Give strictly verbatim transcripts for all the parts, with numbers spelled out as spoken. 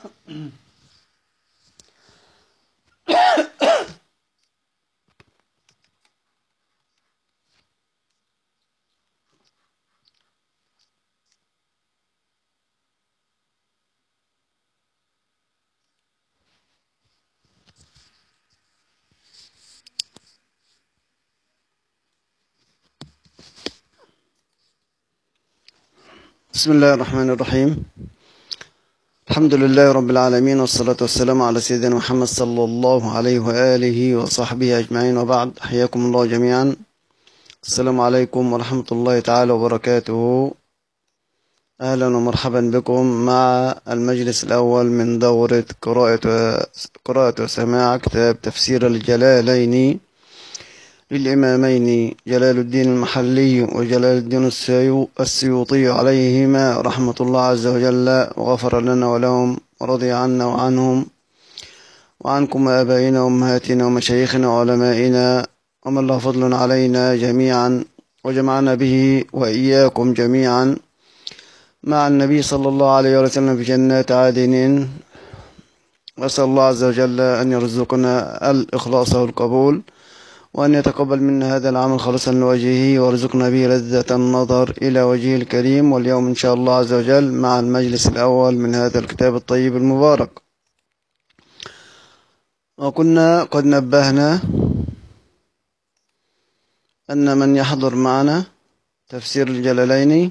بسم الله الرحمن الرحيم. الحمد لله رب العالمين، والصلاة والسلام على سيدنا محمد صلى الله عليه وآله وصحبه أجمعين، وبعد. حياكم الله جميعا. السلام عليكم ورحمة الله تعالى وبركاته. أهلا ومرحبا بكم مع المجلس الأول من دورة قراءة قراءة وسماع كتاب تفسير الجلالين للإمامين جلال الدين المحلي وجلال الدين السيوطي عليهما رحمة الله عز وجل، وغفر لنا ولهم ورضي عنا وعنهم وعنكم وآبائنا وأمهاتنا ومشايخنا وعلمائنا ومن له فضل علينا جميعا، وجمعنا به وإياكم جميعا مع النبي صلى الله عليه وسلم في جنات عدن. وأسأل الله عز وجل أن يرزقنا الإخلاص والقبول، وأن يتقبل منا هذا العمل خالصا لوجهه، وارزقنا به لذة النظر إلى وجهه الكريم. واليوم إن شاء الله عز وجل مع المجلس الأول من هذا الكتاب الطيب المبارك. وكنا قد نبهنا أن من يحضر معنا تفسير الجلالين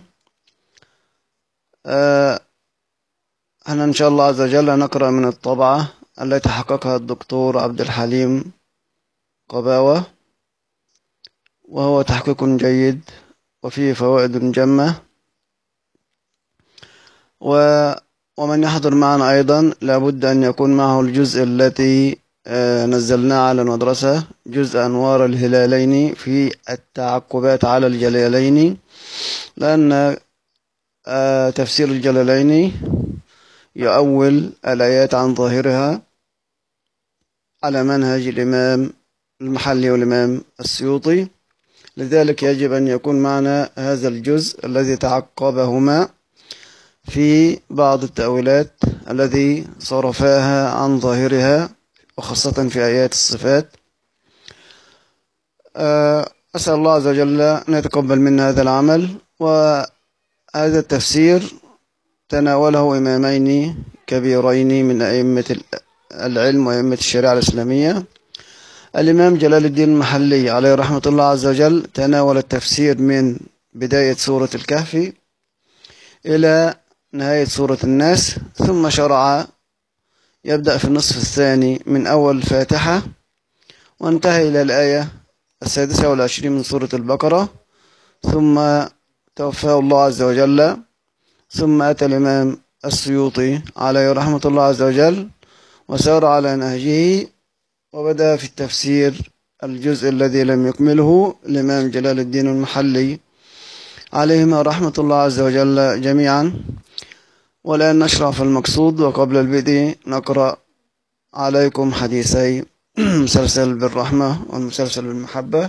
آه أنا إن شاء الله عز وجل نقرأ من الطبعة التي حققها الدكتور عبد الحليم قباوة، وهو تحقيق جيد وفيه فوائد جمة. ومن يحضر معنا أيضا لابد أن يكون معه الجزء التي نزلناه على المدرسة، جزء أنوار الهلالين في التعقبات على الجلالين، لأن تفسير الجلالين يؤول الآيات عن ظاهرها على منهج الإمام المحلي والإمام السيوطي. لذلك يجب أن يكون معنا هذا الجزء الذي تعقبهما في بعض التأويلات الذي صرفاها عن ظاهرها، وخاصة في آيات الصفات. أسأل الله عز وجل أن يتقبل منا هذا العمل. وهذا التفسير تناوله إمامين كبيرين من أئمة العلم وأئمة الشريعة الإسلامية. الإمام جلال الدين المحلي عليه رحمة الله عز وجل تناول التفسير من بداية سورة الكهف إلى نهاية سورة الناس، ثم شرع يبدأ في النصف الثاني من أول الفاتحة وانتهى إلى الآية السادسة والعشرين من سورة البقرة، ثم توفاه الله عز وجل. ثم أتى الإمام السيوطي عليه رحمة الله عز وجل وسار على نهجه، وبدأ في التفسير الجزء الذي لم يكمله الإمام جلال الدين المحلي عليهما رحمة الله عز وجل جميعا. والآن نشرع في المقصود. وقبل البدء نقرأ عليكم حديثي مسلسل بالرحمة والمسلسل بالمحبة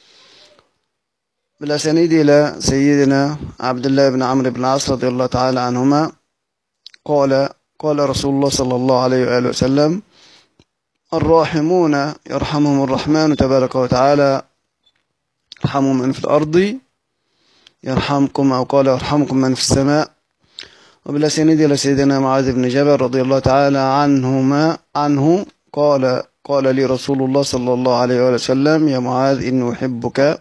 بالأسانيد إلى سيدنا عبد الله بن عمرو بن العاص رضي الله تعالى عنهما قال قال رسول الله صلى الله عليه وآله وسلم: الراحمون يرحمهم الرحمن تبارك وتعالى، ارحموا من في الأرض يرحمكم، أو قال يرحمكم من في السماء. وبالأسانيد إلى سيدنا معاذ بن جبل رضي الله تعالى عنهما عنه قال قال لي رسول الله صلى الله عليه وآله وسلم: يا معاذ إني أحبك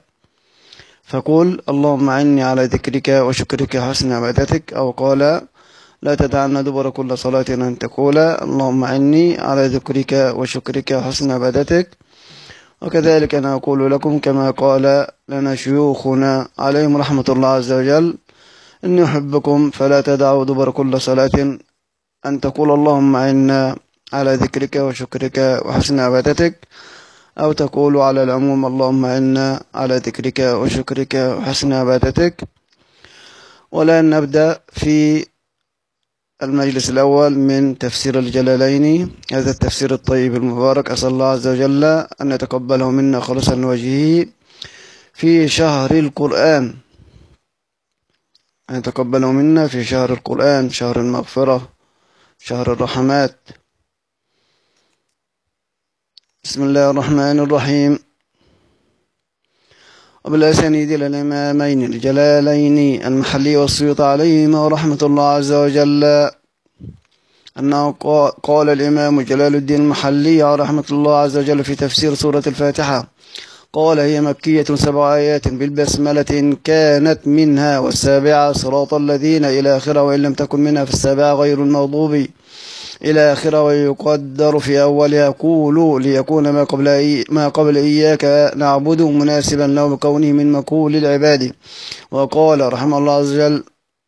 فقل اللهم أعني على ذكرك وشكرك وحسن عبادتك، أو قال لا تدعن دبر كل صلاة أن تقول اللهم أعني على ذكرك وشكرك وحسن عبادتك. وكذلك أنا أقول لكم كما قال لنا شيوخنا عليهم رحمة الله عز وجل: إني أحبكم فلا تدعوا دبر كل صلاة أن تقول اللهم أعنا على ذكرك وشكرك وحسن عبادتك، أو تقول على العموم اللهم أعنا على ذكرك وشكرك وحسن عبادتك. والآن نبدأ في المجلس الأول من تفسير الجلالين، هذا التفسير الطيب المبارك. أسأل الله عز وجل أن يتقبله منا خالصا لوجهه في شهر القرآن، أن يتقبله منا في شهر القرآن، شهر المغفرة، شهر الرحمات. بسم الله الرحمن الرحيم. وبالأسانيد إلى الإمامين الجلالين المحلي والسيوطي عليهما ورحمة الله عز وجل أنه قال الإمام جلال الدين المحلي رحمة الله عز وجل في تفسير سورة الفاتحة، قال: هي مكية سبع آيات بالبسملة إن كانت منها، والسابعة صراط الذين إلى آخره، وإن لم تكن منها فالسابعة غير المغضوب إلى آخره. ويقدر في أولها قولوا ليكون ما قبل إي ما قبل إياك نعبد مناسبا له بكونه من مقول العباد. وقال رحمه الله عز وجل: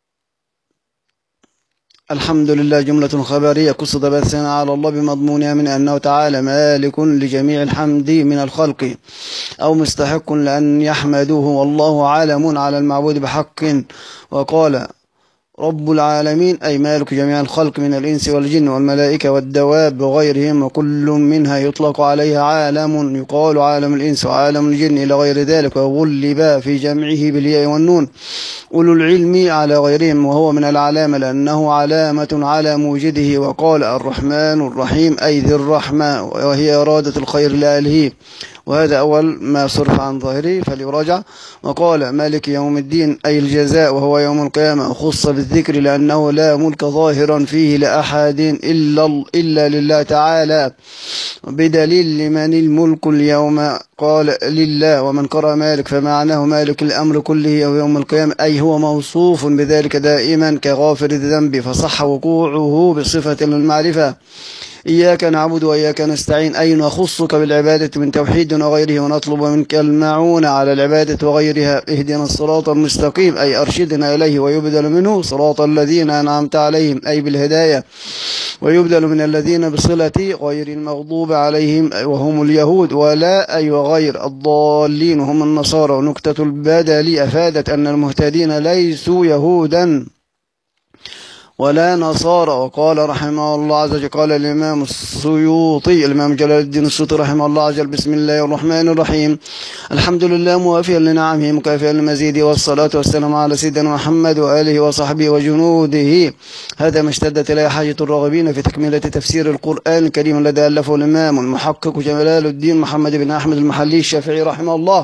الحمد لله جملة خبرية قصد بثنا على الله بمضمونها من أنه تعالى مالك لجميع الحمد من الخلق أو مستحق لأن يحمدوه، والله عالم على المعبود بحق. وقال: رب العالمين أي مالك جميع الخلق من الإنس والجن والملائكة والدواب وغيرهم، وكل منها يطلق عليها عالم، يقال عالم الإنس وعالم الجن إلى غير ذلك، وغلب في جمعه بالياء والنون أولو العلم على غيرهم، وهو من العلامة لأنه علامة على موجده. وقال: الرحمن الرحيم أي ذي الرحمة، وهي إرادة الخير لأهله، وهذا أول ما صرف عن ظاهره فليراجع. وقال: مالك يوم الدين أي الجزاء، وهو يوم القيامة، خص بالذكر لأنه لا ملك ظاهرا فيه لأحد إلا, إلا لله تعالى، بدليل لمن الملك اليوم قال لله. ومن قرأ مالك فمعناه مالك الأمر كله يوم القيامة، أي هو موصوف بذلك دائما كغافر الذنب، فصح وقوعه بصفة المعرفة. إياك نعبد وإياك نستعين أي نخصك بالعبادة من توحيد وغيره، ونطلب منك المعونة على العبادة وغيرها. اهدنا الصراط المستقيم أي أرشدنا إليه، ويبدل منه صراط الذين أنعمت عليهم أي بالهداية، ويبدل من الذين بصلة غير المغضوب عليهم وهم اليهود، ولا أي وغير الضالين هم النصارى. ونكتة البدل أفادت أن المهتدين ليسوا يهودا ولا نصارى. وقال رحمه الله عز وجل، قال الإمام السيوطي الإمام جلال الدين السيوطي رحمه الله عز وجل: بسم الله الرحمن الرحيم. الحمد لله موافيا لنعمه مكافئا لمزيده، والصلاة والسلام على سيدنا محمد وآله وصحبه وجنوده. هذا ما اشتدت إليه حاجة الراغبين في تكملة تفسير القرآن الكريم الذي ألفه الإمام المحقق جلال الدين محمد بن أحمد المحلي الشافعي رحمه الله،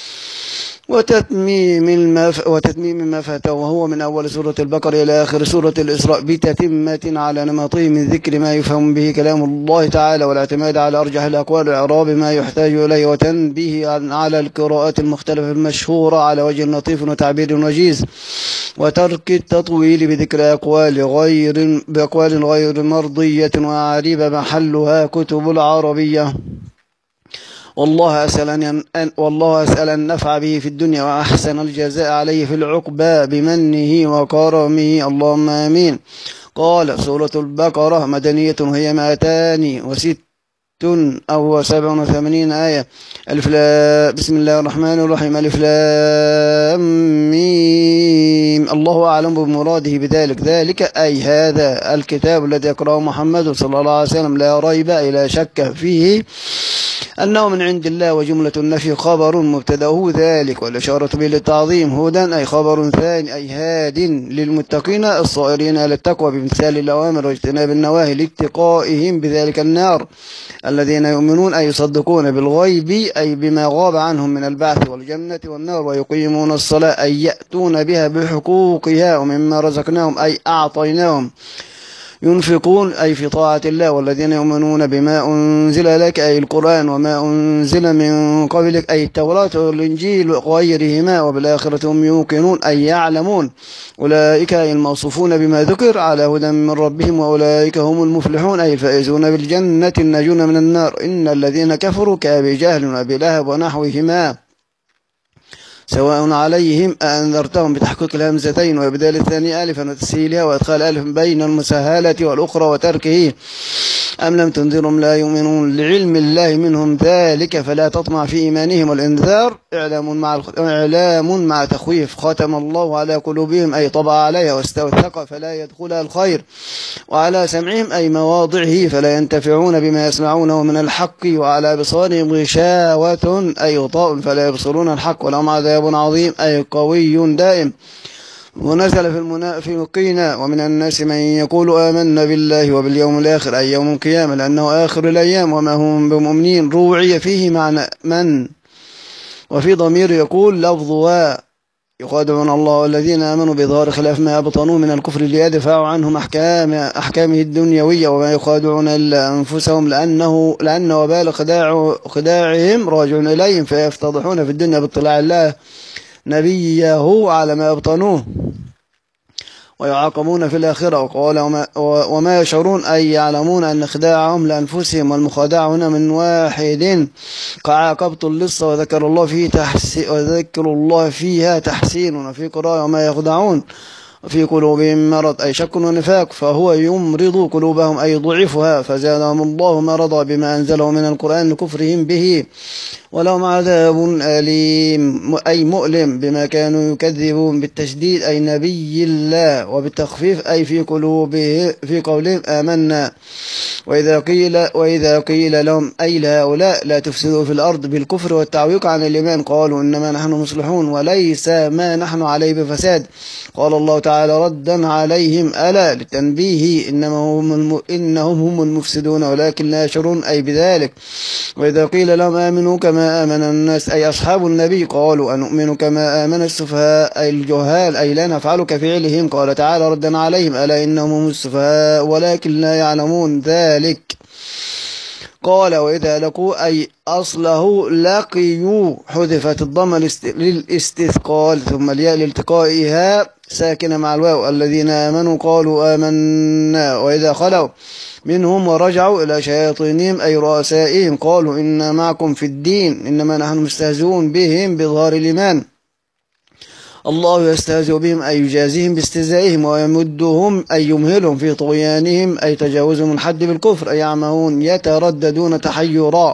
وتتميم المف... وتتميم ما فاته، وهو من أول سورة البقرة إلى آخر سورة الإسراء، بتتمة على نمطه من ذكر ما يفهم به كلام الله تعالى، والاعتماد على أرجح الأقوال، وإعراب ما يحتاج إليه، وتنبيه على القراءات المختلفة المشهورة على وجه لطيف وتعبير وجيز، وترك التطويل بذكر أقوال غير بأقوال غير مرضية وأعرب محلها كتب العربية. والله أسأل أن والله أسأل أن نفع به في الدنيا، وأحسن الجزاء عليه في العقبى بمنه وكرمه، اللهم آمين. قال: سورة البقرة مدنية، هي مائتان وست أو سبع وثمانين آية. ألف لا بسم الله الرحمن الرحيم. ألف لام ميم. الله أعلم بمراده بذلك. ذلك أي هذا الكتاب الذي يقرأه محمد صلى الله عليه وسلم لا ريب لا شك فيه أنه من عند الله. وجملة النفي خبر مبتدأه ذلك، والإشارة به للتعظيم. هدى أي خبر ثاني أي هاد للمتقين الصائرين إلى التقوى بامتثال الأوامر واجتناب النواهي لاتقائهم بذلك النار. الذين يؤمنون أي يصدقون بالغيب أي بما غاب عنهم من البعث والجنة والنار، ويقيمون الصلاة أي يأتون بها بحقوقها، ومما رزقناهم أي أعطيناهم ينفقون أي في طاعة الله. والذين يؤمنون بما أنزل لك أي القرآن، وما أنزل من قبلك أي التوراة والإنجيل وغيرهما، وبالآخرة هم يوقنون أي يعلمون. أولئك أي الموصوفون بما ذكر على هدى من ربهم، وأولئك هم المفلحون أي الفائزون بالجنة الناجون من النار. إن الذين كفروا كأبي جهل وأبي لهب ونحوهما سواء عليهم أأنذرتهم بتحقيق الهمزتين وإبدال الثاني ألفا وتسهيلها وإدخال ألف بين المسهلة والأخرى وتركه، أم لم تنذرهم لا يؤمنون. لعلم الله منهم ذلك فلا تطمع في إيمانهم. والإنذار إعلام مع إعلام مع تخويف. ختم الله على قلوبهم أي طبع عليها واستوثق فلا يدخلها الخير، وعلى سمعهم أي مواضعه فلا ينتفعون بما يسمعونه من الحق، وعلى بصارهم غشاوة أي غطاء فلا يبصرون الحق، ولهم عذاب عظيم أي قوي دائم. ونزل في المنافقين ومن الناس من يقول آمنا بالله وباليوم الآخر أي يوم القيامة لأنه آخر الأيام وما هم بمؤمنين. روعي فيه معنى من، وفي ضمير يقول لفظها يخادعون الله والذين آمنوا بظاهر خلاف ما أبطنوا من الكفر ليدفعوا عنهم أحكام أحكامه الدنيوية وما يخادعون إلا أنفسهم لأنه لأن وبال خداع خداعهم راجع إليهم فيفتضحون في الدنيا باطلاع الله نبيه على ما أبطنوه ويعاقبون في الآخرة. وقال وما, وما يشعرون أي يعلمون أن خداعهم لأنفسهم والمخادعة هنا من واحد كعاقبة اللص وذكر الله فيه تحسين وذكر الله فيها تحسين. وفي قراءة وما يخدعون في قلوبهم مرض أي شك ونفاق فهو يمرض قلوبهم أي ضعفها فزادهم الله مرضا بما أنزله من القرآن لكفرهم به ولهم عذاب أليم أي مؤلم بما كانوا يكذبون بالتشديد أي نبي الله وبالتخفيف أي في قلوبه في قولهم آمنا. وإذا قيل وإذا قيل لهم أي لهؤلاء لا تفسدوا في الأرض بالكفر والتعويق عن الإيمان قالوا إنما نحن مصلحون وليس ما نحن عليه بفساد. قال الله تعالى ردا عليهم ألا للتنبيه إنما هم الم... إنهم هم المفسدون ولكن لا يشعرون أي بذلك. وإذا قيل لهم آمنوا كما آمن الناس أي أصحاب النبي قالوا أنؤمن كما آمن السفهاء أي الجهال أي لا نفعل كفعلهم. قال تعالى ردا عليهم ألا إنهم هم السفهاء ولكن لا يعلمون ذلك. قال وإذا لقوا أي أصله لقيوا حذفت الضمة للاستثقال ثم الياء لالتقائها ساكنة مع الواو الذين آمنوا قالوا آمنا. وإذا خلوا منهم ورجعوا إلى شياطينهم أي رؤسائهم قالوا إنا معكم في الدين إنما نحن مستهزئون بهم بظهار الإيمان. الله يستهزئ بهم أي يجازيهم باستهزائهم ويمدهم أي يمهلهم في طغيانهم أي تجاوزهم الحد بالكفر أي يعمهون يترددون تحيرا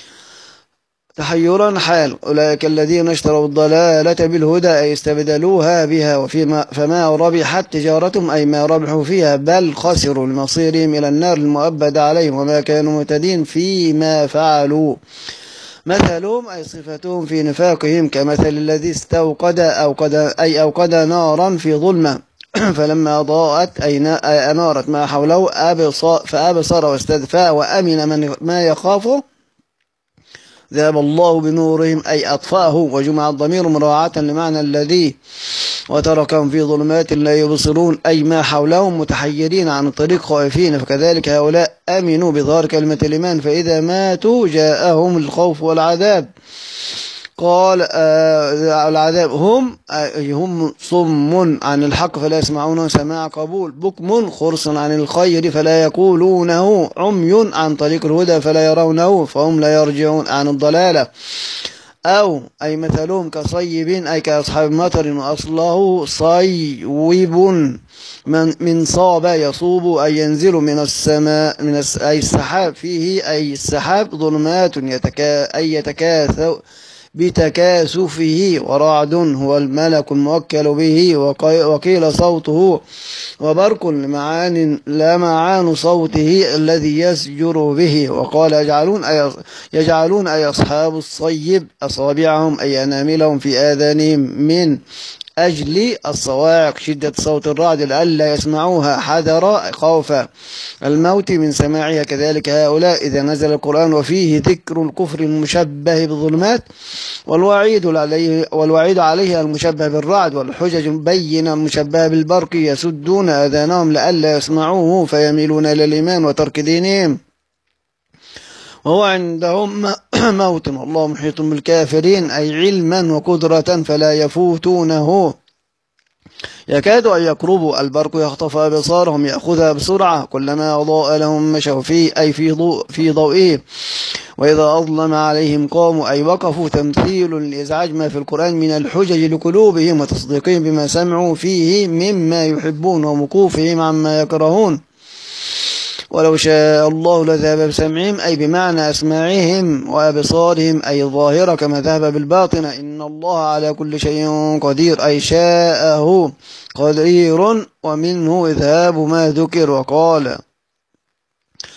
تحيرا حال. أولئك الذين اشتروا الضلالة بالهدى أي استبدلوها بها وفيما فما ربحت تجارتهم أي ما ربحوا فيها بل خسروا لمصيرهم إلى النار المؤبد عليهم وما كانوا مهتدين فيما فعلوا. مثلهم أي صفتهم في نفاقهم كمثل الذي استوقد أوقد أي أوقد نارا في ظلمة فلما أضاءت أي أنارت ما حوله فأبصر واستدفى وأمن من ما يخافه ذهب الله بنورهم أي أطفاه. وجمع الضمير مراعاة لمعنى الذي وتركهم في ظلمات لا يبصرون أي ما حولهم متحيرين عن الطريق خائفين. فكذلك هؤلاء أمنوا بظهر كلمة الإيمان فإذا ماتوا جاءهم الخوف والعذاب. قال آه العذاب هم هم صم عن الحق فلا يسمعون سماع قبول بكم خرص عن الخير فلا يقولونه عمي عن طريق الهدى فلا يرونه فهم لا يرجعون عن الضلالة. أو أي مثلهم كصيب أي كأصحاب مطر وأصله صيوب من, من صاب يصوب أي ينزل من السماء من الس أي السحاب فيه أي السحاب ظلمات يتكا أي يتكاثر بتكاسفه ورعد هو الملك الموكل به وقيل صوته وبرق لمعان لمعان صوته الذي يسجر به. وقال يجعلون أي, يجعلون أي أصحاب الصيب أصابعهم أي أناملهم في آذانهم من أجل الصواعق شدة صوت الرعد لئلا يسمعوها حذر خوف الموت من سماعها. كذلك هؤلاء إذا نزل القرآن وفيه ذكر الكفر المشبه بالظلمات والوعيد عليه والوعيد عليه المشبه بالرعد والحجج البينة المشبهة بالبرق يسدون آذانهم لئلا يسمعوه فيميلون إلى الإيمان وترك دينهم وهو عندهم موت والله محيط بالكافرين أي علما وقدرة فلا يفوتونه. يكاد أن يقربوا البرق يخطف أبصارهم يأخذها بسرعة كلما أضاء لهم مشوا فيه أي في ضوء في ضوئه وإذا أظلم عليهم قاموا أي وقفوا تمثيل لإزعاج ما في القرآن من الحجج لقلوبهم وتصديقهم بما سمعوا فيه مما يحبون ومكوفهم عما يكرهون. ولو شاء الله لذهب بسمعهم أي بمعنى أسماعهم وأبصارهم أي الظاهرة كما ذهب بالباطنة إن الله على كل شيء قدير أي شاءه قدير ومنه إذهاب ما ذكر. وقال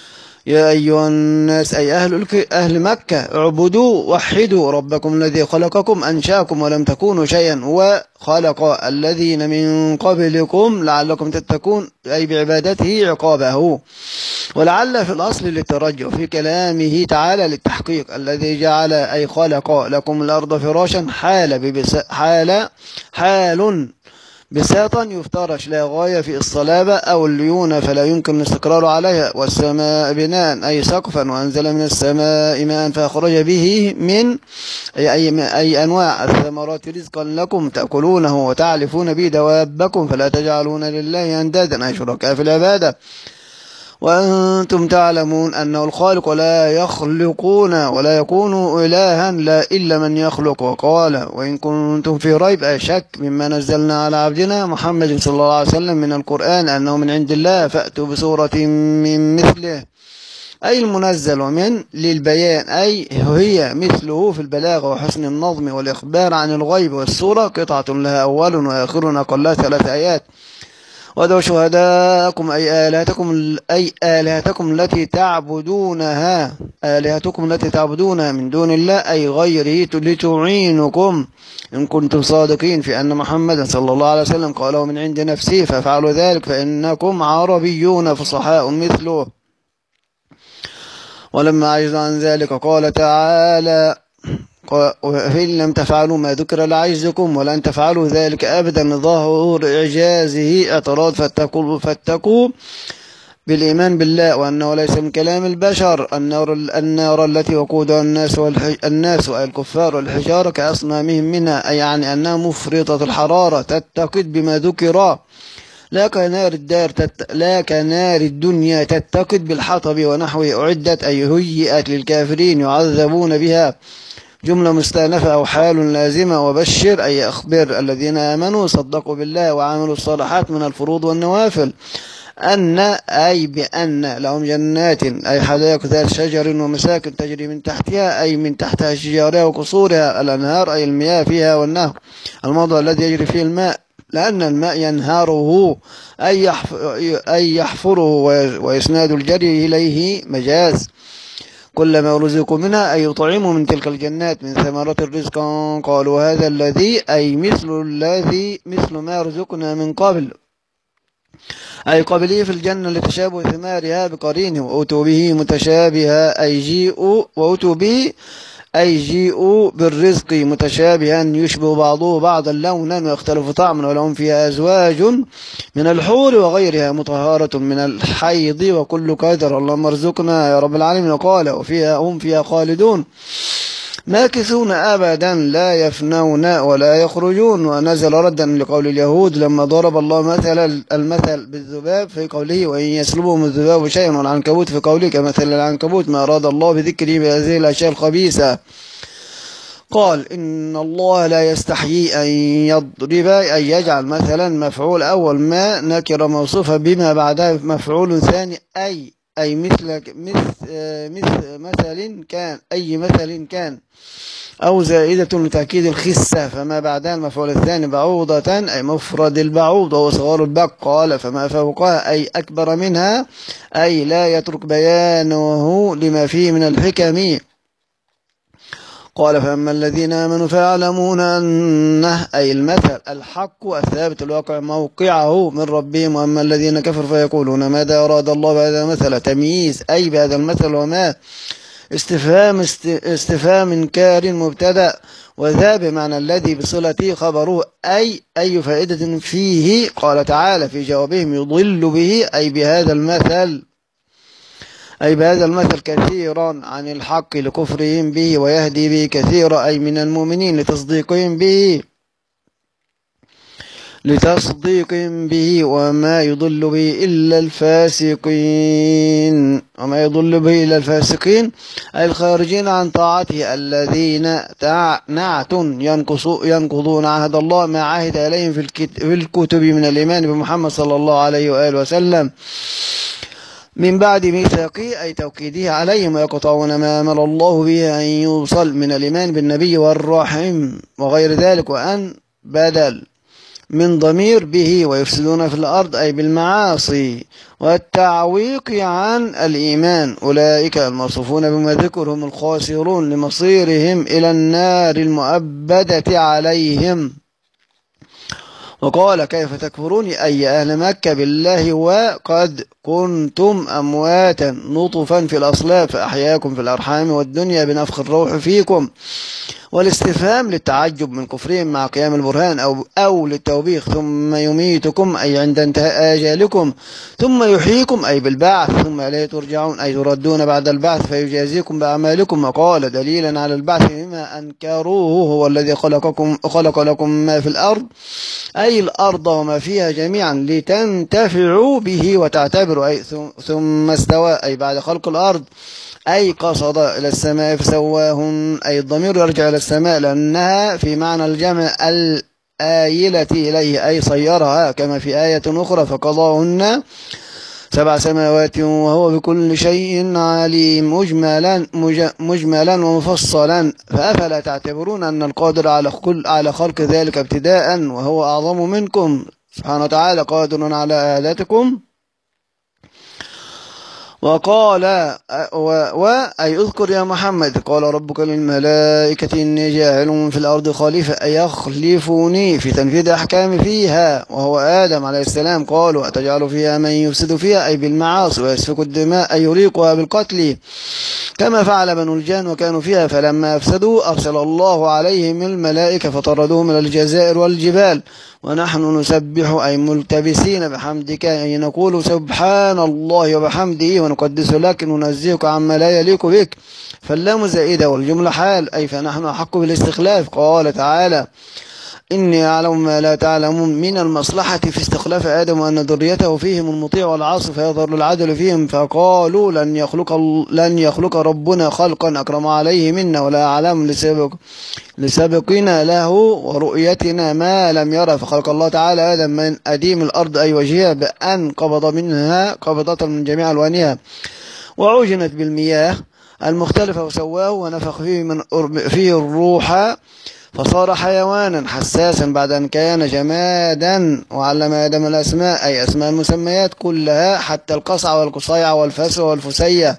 يا أيها الناس أي أهل, أهل مكة اعبدوا وحدوا ربكم الذي خلقكم أنشاكم ولم تكونوا شيئا وخلق الذين من قبلكم لعلكم تتقون أي بعبادته عقابه. ولعل في الأصل للترجع في كلامه تعالى للتحقيق الذي جعل أي خلق لكم الأرض فراشا حال, ببس حال, حال بساطا يفترش لا غاية في الصلابة أو الليونة فلا يمكن الاستقرار عليها، والسماء بناء أي سقفا، وأنزل من السماء ماء فأخرج به من أي, أي, أي أنواع الثمرات رزقا لكم تأكلونه وتعلفون به دوابكم فلا تجعلون لله أندادا أي شركاء في العبادة وأنتم تعلمون أنه الخالق لا يخلقون ولا يكون إلها لا إلا من يخلق. وقال وإن كنتم في ريب أي شك مما نزلنا على عبدنا محمد صلى الله عليه وسلم من القرآن أنه من عند الله فأتوا بسورة من مثله أي المنزل، ومن للبيان أي هي مثله في البلاغة وحسن النظم والإخبار عن الغيب، والسورة قطعة لها أول وآخر أقلها ثلاث آيات. وادعوا شهداءكم أي آلهتكم أي آلهتكم التي تعبدونها آلهتكم التي تعبدونها من دون الله أي غيره لتعينكم إن كنتم صادقين في أن محمد صلى الله عليه وسلم قاله من عند نفسه فافعلوا ذلك فإنكم عربيون فصحاء مثله. ولما عجز عن ذلك قال تعالى فإن لم تفعلوا ما ذكر لعجزكم ولن تفعلوا ذلك أبدا لظاهر إعجازه اعتراض فاتقوا, فاتقوا بالإيمان بالله وأنه ليس من كلام البشر. النار, النار التي وقودها الناس والناس الكفار والحجارة كأصنامهم منها أي يعني أنها مفرطة الحرارة تتقد بما ذكر لا كنار الدار تت... لا كنار الدنيا تتقد بالحطب ونحوه أعدت أي هيئت للكافرين يعذبون بها جملة مستأنفة أو حال لازمة. وبشر أي أخبر الذين آمنوا صدقوا بالله وعملوا الصالحات من الفروض والنوافل أن أي بأن لهم جنات أي حدائق ذات شجر ومساكن تجري من تحتها أي من تحتها شجارها وقصورها الأنهار أي المياه فيها والنهر الموضع الذي يجري فيه الماء لأن الماء ينهاره أي, يحف... أي يحفره ويسناد الجري إليه مجاز. كلما رزقوا منها أي يطعموا من تلك الجنات من ثمرات الرزق قالوا هذا الذي أي مثل الذي مثل ما رزقنا من قبل أي قبله في الجنة لتشابه ثمارها بقرينه وأتوا به متشابها أي جيئوا وأتوا به أي جيئوا بالرزق متشابها يشبه بعضه بعضا لونا ويختلف طعما ولهم فيها أزواج من الحور وغيرها مطهرة من الحيض وكل قدر اللهم ارزقنا يا رب العالمين. وقال وفيها هم فيها خالدون ماكثون أبدا لا يفنون ولا يخرجون. ونزل ردا لقول اليهود لما ضرب الله مثل المثل بالذباب في قوله وإن يسلبهم الذباب شيئا والعنكبوت في قوله كمثل العنكبوت ما أراد الله بذكره بهذه الأشياء الخبيثة. قال إن الله لا يستحيي أن يضرب أن يجعل مثلا مفعول أول ما نكر موصوفا بما بعدها مفعول ثاني أي أي مثل مثل مثل كان أي مثل كان أو زائدة لتأكيد الخسة فما بعدها المفعول الثاني بعوضة أي مفرد البعوض وهو صغار البق. قال فما فوقها أي أكبر منها أي لا يترك بيانه لما فيه من الحكم. قال فأما الذين آمنوا فيعلمون أنه أي المثل الحق الثابت الواقع موقعه من ربهم. وأما الذين كفروا فيقولون ماذا أراد الله بهذا المثل تمييز أي بهذا المثل وما استفهام استفهام إنكار مبتدأ وذا بمعنى الذي بصلته خبره أي أي فائدة فيه. قال تعالى في جوابهم يضل به أي بهذا المثل أي بهذا المثل كثيرا عن الحق لكفرهم به ويهدي به كثيرا أي من المؤمنين لتصديقهم به لتصديقهم به وما يضل به إلا الفاسقين وما يضل به إلا الفاسقين أي الخارجين عن طاعته الذين نعت ينقضون عهد الله ما عهد إليهم في الكتب من الإيمان بمحمد صلى الله عليه وآله وسلم من بعد ميثاقه أي توكيده عليهم ويقطعون ما أمر الله به أن يوصل من الإيمان بالنبي والرحم وغير ذلك وأن بدل من ضمير به ويفسدون في الأرض أي بالمعاصي والتعويق عن الإيمان. أولئك الموصوفون بما ذكر هم الخاسرون لمصيرهم إلى النار المؤبدة عليهم. وقال كيف تكفرون أي أهل مكة بالله وقد كنتم أمواتا نطفا في الأصلاب فأحياكم في الأرحام والدنيا بنفخ الروح فيكم. والاستفهام للتعجب من كفرهم مع قيام البرهان أو, أو للتوبيخ. ثم يميتكم أي عند انتهاء آجالكم ثم يحييكم أي بالبعث ثم إليه ترجعون أي تردون بعد البعث فيجازيكم بأعمالكم. وقال دليلا على البعث بما أنكروه هو الذي خلقكم خلق لكم ما في الأرض أي الأرض وما فيها جميعا لتنتفعوا به وتعتبروا أي ثم استوى أي بعد خلق الأرض أي قصد إلى السماء فسواهن أي الضمير يرجع إلى السماء لأنها في معنى الجمع الآيلة إليه أي صيرها كما في آية أخرى فقضاهن سبع سماوات وهو بكل شيء عليم مجملا, مجملا ومفصلا. فأفلا تعتبرون أن القادر على كل على خلق ذلك ابتداء وهو أعظم منكم سبحانه وتعالى قادر على آلاتكم. وقال وأي اذكر يا محمد قال ربك للملائكة إني جاعل في الأرض خليفة أي يخلفوني في تنفيذ أحكام فيها وهو آدم عليه السلام. قالوا أتجعل فيها من يفسد فيها أي بالمعاصي ويسفك الدماء أي يريقها بالقتل كما فعل بنو الجان وكانوا فيها فلما أفسدوا أرسل الله عليهم الملائكة فطردوهم إلى الجزائر والجبال ونحن نسبح أي ملتبسين بحمدك أي نقول سبحان الله وبحمده ونقدس لك ننزهك عما لا يليق بك. فاللام زائدة والجملة حال أي فنحن أحق بالاستخلاف. قال تعالى إني أعلم ما لا تعلمون من المصلحة في استخلاف آدم وأن ذريته فيهم المطيع والعاصي فيظهر العدل فيهم فقالوا لن يخلق, لن يخلق ربنا خلقا أكرم عليه منا ولا أعلم لسبق لسبقنا له ورؤيتنا ما لم يرى. فخلق الله تعالى آدم من أديم الأرض أي وجهها بأن قبض منها قبضة من جميع ألوانها وعجنت بالمياه المختلفة وسواه ونفخ فيه, من فيه الروح فصار حيوانا حساسا بعد أن كان جمادا. وعلم آدم الأسماء أي أسماء المسميات كلها حتى القصع والقصيع والفسر والفسية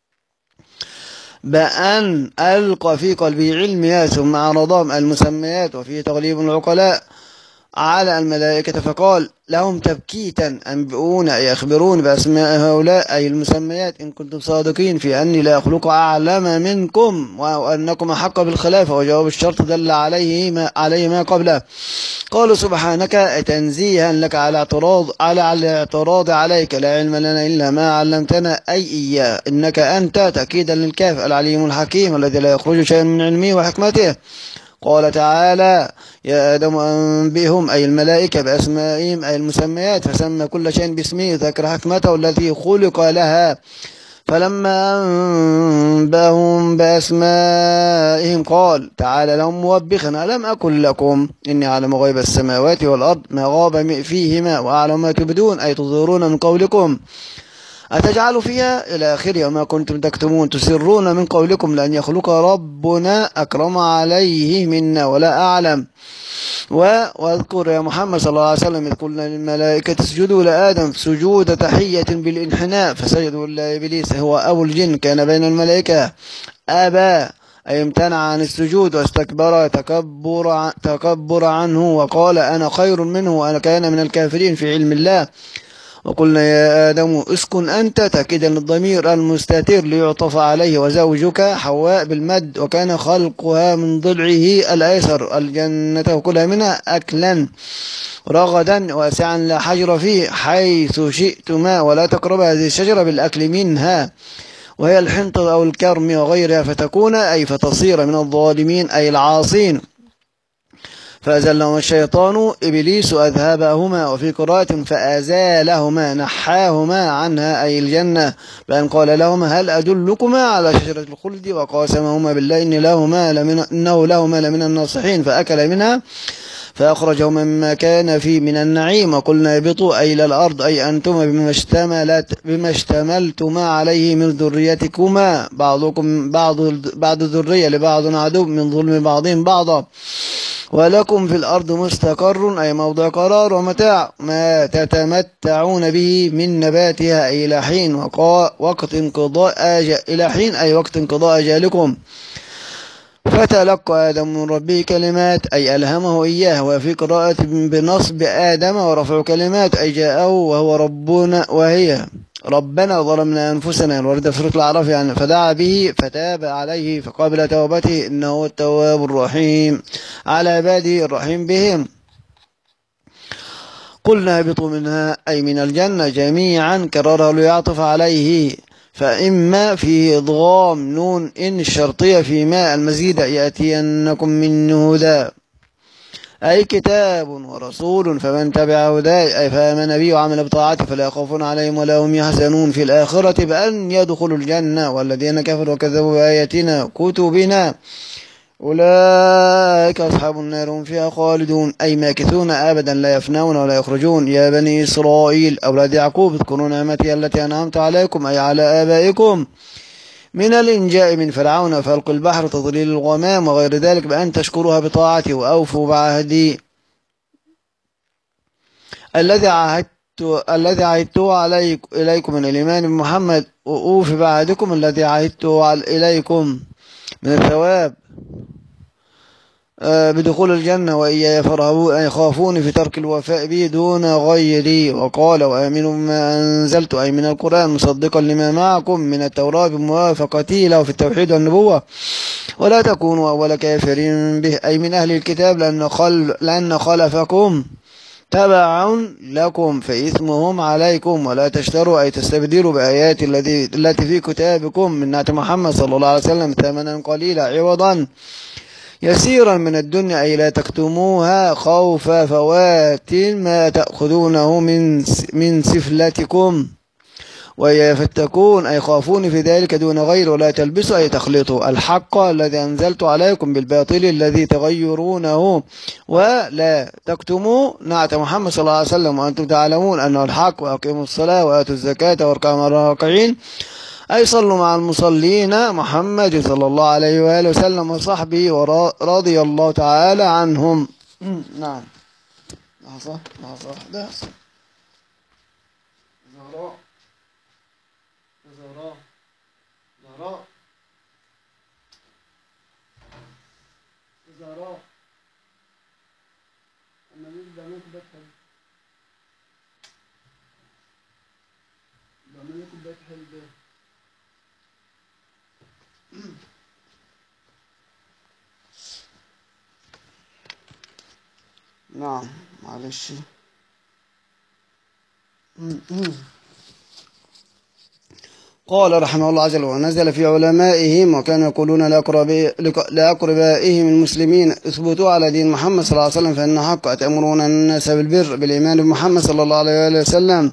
بأن ألقى في قلبه علمها ثم عرضهم المسميات وفيه تغليب العقلاء على الملائكة فقال لهم تبكيتا أنبئون أي أخبرون بأسماء هؤلاء أي المسميات إن كنتم صادقين في أني لا أخلق أعلم منكم وأنكم أحق بالخلافة. وجواب الشرط دل عليه ما, عليه ما قبله. قالوا سبحانك تنزيها لك على اعتراض على الاعتراض عليك لا علم لنا إلا ما علمتنا أي إياه إنك أنت تأكيدا للكاف العليم الحكيم الذي لا يخرج شيء من علمه وحكمته. قال تعالى يا آدم أنبئهم أي الملائكة بأسمائهم أي المسميات فسمى كل شيء باسمه ذكر حكمته التي خلق لها. فلما أنبأهم بأسمائهم قال تعالى لهم موبخا ألم أقل لكم إني أعلم غيب السماوات والأرض ما غاب فيهما وأعلم ما تبدون أي تظهرون من قولكم أتجعل فيها إلى آخره وما كنتم تكتمون تسرون من قولكم لأن يخلق ربنا أكرم عليه منا ولا أعلم. واذكر يا محمد صلى الله عليه وسلم إذ قلنا للملائكة اسجدوا لآدم سجود تحية بالانحناء فسجدوا إلا إبليس هو أبو الجن كان بين الملائكة أبى أي امتنع عن السجود واستكبر تكبر, تكبر عنه وقال أنا خير منه وأنا كان من الكافرين في علم الله. وقلنا يا آدم اسكن أنت تأكيدا للضمير المستتر ليعطف عليه وزوجك حواء بالمد وكان خلقها من ضلعه الأيسر الجنة وكلها منها أكلا رغدا واسعا لا حجر فيه حيث شئتما ولا تقرب هذه الشجرة بالأكل منها وهي الحنطة أو الكرم وغيرها فتكون أي فتصير من الظالمين أي العاصين. فأزلهما الشيطان إبليس أذهبهما وفي قراءة فأزالهما نحاهما عنها أي الجنة بأن قال لهما هل أدلكما على شجرة الخلد وقاسمهما بالله إن لهما لمن إنه لهما لمن الناصحين فأكل منها فأخرجهما مما كان فيه من النعيم. وقلنا اهبطوا أي إلى الأرض أي أنتما بما اشتملت بما اشتملتما عليه من ذريتكما بعضكم بعض بعض الذرية لبعض عدو من ظلم بعضهم بعضا ولكم في الأرض مستقر أي موضع قرار ومتاع ما تتمتعون به من نباتها أي إلى حين وقت انقضاء أجل إلى حين أي وقت انقضاء أجالكم. فتلقى آدم من ربه كلمات أي ألهمه إياه. وفي قراءة بنصب آدم ورفع كلمات أي جاءه وهو ربنا وهي ربنا ظلمنا أنفسنا الوردة في سورة الأعراف يعني فدعا به فتاب عليه فقابل توبته إنه هو التواب الرحيم على عباده الرحيم بهم. قلنا اهبطوا منها أي من الجنة جميعا كررها ليعطف عليه فإما فيه إضغام نون إن الشرطية في ماء المزيد يأتينكم منه هدى أي كتاب ورسول فمن تبع هداي أي فآمن بي وعمل بطاعتي فلا يخافون عليهم ولا هم يحزنون في الآخرة بأن يدخلوا الجنة والذين كفروا وكذبوا بآياتنا كتبنا أولئك أصحاب النار هم فيها خالدون أي ماكثون أبدا لا يفنون ولا يخرجون. يا بني إسرائيل أولاد يعقوب اذكروا نعمتي التي أنعمت عليكم أي على آبائكم من الإنجاء من فرعون فألقوا البحر تضليل الغمام وغير ذلك بأن تشكروها بطاعتي وأوفوا بعهدي الذي عهدت الذي عهدته عليك إليكم من الإيمان بمحمد وأوفي بعهدكم الذي عهدته إليكم من الثواب بدخول الجنة وإياي فارهبون أي خافون في ترك الوفاء به دون غيري. وقال وآمنوا ما أنزلت أي من القرآن مصدقا لما معكم من التوراة بموافقته له في التوحيد والنبوة ولا تكونوا أول كافر به أي من أهل الكتاب لأن, خل لأن خلفكم تبع لكم فإثمهم عليكم ولا تشتروا أي تستبدلوا بآيات التي التي في كتابكم من نعت محمد صلى الله عليه وسلم ثمنا قليلا عوضا يسيرا من الدنيا أي لا تكتموها خوف فوات ما تأخذونه من من سفلتكم وإياي فاتقون أي خافون في ذلك دون غير ولا تلبسوا أي تخلطوا الحق الذي أنزلت عليكم بالباطل الذي تغيرونه ولا تكتموا نعت محمد صلى الله عليه وسلم وأنتم تعلمون أنه الحق وأقيموا الصلاة وآتوا الزكاة واركعوا مع الراكعين أي صلوا مع المصلين محمد صلى الله عليه وآله وسلم وصحبه ورضي الله تعالى عنهم. نعم لحظة لحظة واحدة زهراء زهراء زهراء زهراء أنا نبدأ نكبت بعمل كوباية حلبة. نعم معلش. قال رحمه الله عز وجل ونزل في علمائهم وكانوا يقولون لأقربائهم المسلمين اثبتوا على دين محمد صلى الله عليه وسلم فإن حق أتأمرون الناس بالبر بالإيمان بمحمد صلى الله عليه وسلم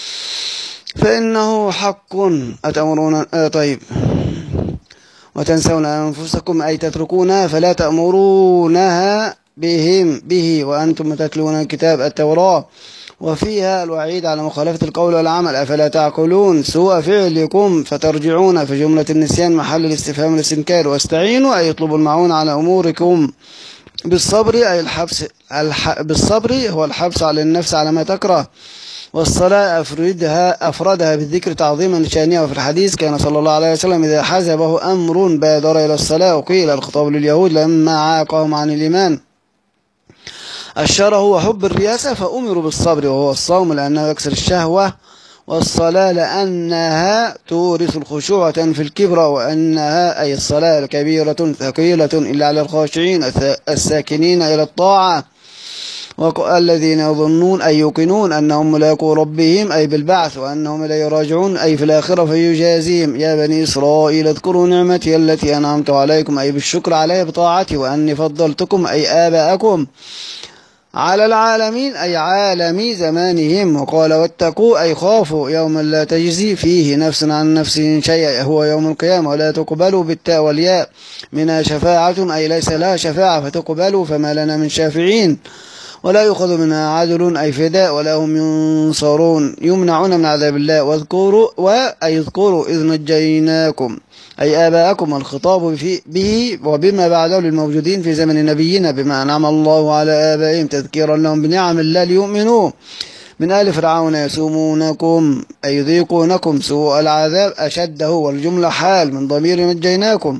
فإنه حق أتأمرون آه طيب وتنسون أنفسكم أي تتركونها فلا تأمرونها بهم به وأنتم تتلون الكتاب التوراة وفيها الوعيد على مخالفة القول والعمل أفلا تعقلون سوء فعلكم فترجعون في جملة النسيان محل الاستفهام والاستنكار واستعينوا أي يطلبوا المعون على أموركم بالصبر أي الحبس الح... بالصبر هو الحبس على النفس على ما تكره والصلاة أفردها أفردها بالذكر تعظيما لشأنها. وفي الحديث كان صلى الله عليه وسلم إذا حزبه أمر بادر إلى الصلاة وقيل الخطاب لليهود لما عاقهم عن الإيمان الشره وحب الرياسة فأمروا بالصبر وهو الصوم لأنه يكسر الشهوة والصلاة لأنها تورث الخشوع وتنفي الكبر وأنها أي الصلاة كبيرة ثقيلة إلا على الخاشعين الساكنين إلى الطاعة والذين يظنون أي يوقنون أنهم ملاقو ربهم أي بالبعث وأنهم لا يراجعون أي في الآخرة فيجازيهم. يا بني إسرائيل اذكروا نعمتي التي أنعمت عليكم أي بالشكر علي بطاعتي وأني فضلتكم أي آباءكم على العالمين أي عالمي زمانهم. وقال واتقوا أي خافوا يوما لا تجزي فيه نفس عن نفس شيئا هو يوم القيامة ولا تقبلوا بالتاء والياء منها شفاعة أي ليس لها شفاعة فتقبلوا فما لنا من شافعين. ولا يؤخذ منها عدل أي فداء ولا هم ينصرون يمنعون من عذاب الله. واذكروا وأي اذكروا إذ نجيناكم أي آباءكم الخطاب في به وبما بعده للموجودين في زمن نبينا بما أنعم الله على آبائهم تذكيرا لهم بنعم الله ليؤمنوا من آل فرعون يسومونكم أي يذيقونكم سوء العذاب أشده والجملة حال من ضمير نجيناكم.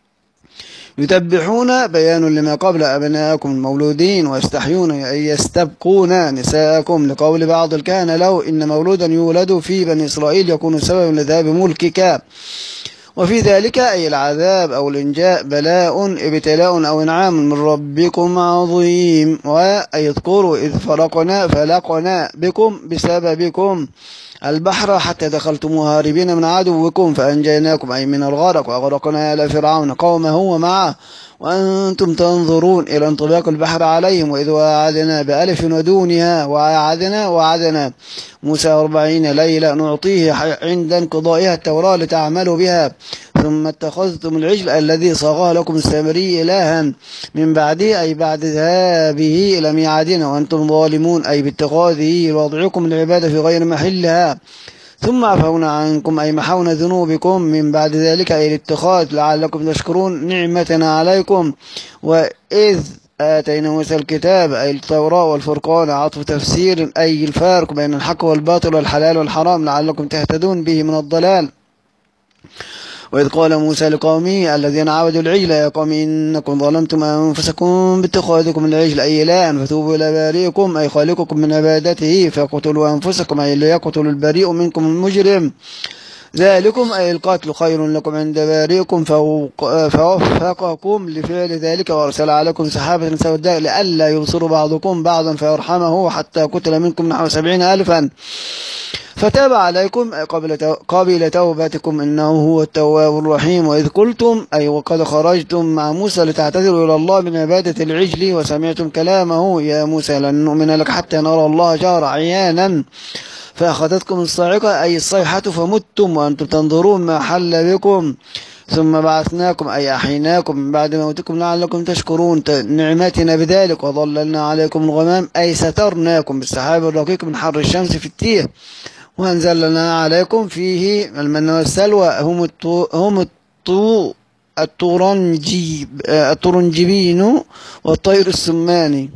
يتبحون بيان لما قبل أبناءكم المولودين ويستحيون أي يستبقون نساءكم لقول بعض الكهنة له إن مولودا يولد في بني إسرائيل يكون سببا لذهاب ملكك. وفي ذلك أي العذاب أو الإنجاء بلاء ابتلاء أو إنعام من ربكم عظيم. وأي اذكروا إذ فرقنا فلقنا بكم بسببكم البحر حتى دخلتم هاربين من عدوكم فأنجيناكم أي من الغرق وأغرقنا آل فرعون قومه ومعه وأنتم تنظرون إلى انطباق البحر عليهم. وإذ وعدنا بألف ودونها وعدنا وعدنا موسى أربعين ليلة نعطيه عند انقضائها التوراة لتعملوا بها ثم اتخذتم العجل الذي صاغه لكم السامري إلها من بعده أي بعد ذهابه إلى ميعادنا وأنتم ظالمون أي باتخاذه وضعكم العبادة في غير محلها ثم عفونا عنكم أي محونا ذنوبكم من بعد ذلك أي الاتخاذ لعلكم تشكرون نعمتنا عليكم. وإذ آتينا موسى الكتاب أي التوراة والفرقان عطف تفسير أي الفارق بين الحق والباطل والحلال والحرام لعلكم تهتدون به من الضلال. وإذ قال موسى لقومه الذين عبدوا العجل يا قوم إنكم ظلمتم أنفسكم باتخاذكم العجل أي إلها فتوبوا إلى بارئكم أي خالقكم من عبادته فاقتلوا أنفسكم أي ليقتل البريء منكم المجرم ذلكم أي القتل خير لكم عند بارئكم فوفقكم لفعل ذلك وأرسل عليكم سحابة سوداء لئلا يبصر بعضكم بعضا فيرحمه حتى قتل منكم نحو سبعين ألفا فتاب عليكم قبل توبتكم إنه هو التواب الرحيم. وإذ قلتم أي وقد خرجتم مع موسى لتعتذروا إلى الله من عبادة العجل وسمعتم كلامه يا موسى لن نؤمن لك حتى نرى الله جهرا عيانا فأخذتكم الصاعقة أي الصيحة فمتم وأنتم تنظرون ما حل بكم ثم بعثناكم أي أحيناكم من بعد موتكم لعلكم تشكرون نعمتنا بذلك وظللنا عليكم الغمام أي سترناكم بالسحاب الرقيق من حر الشمس في التيه وأنزلنا عليكم فيه المن والسلوى هم الطو هم الطو الطرنجيب الطرنجبين والطير السماني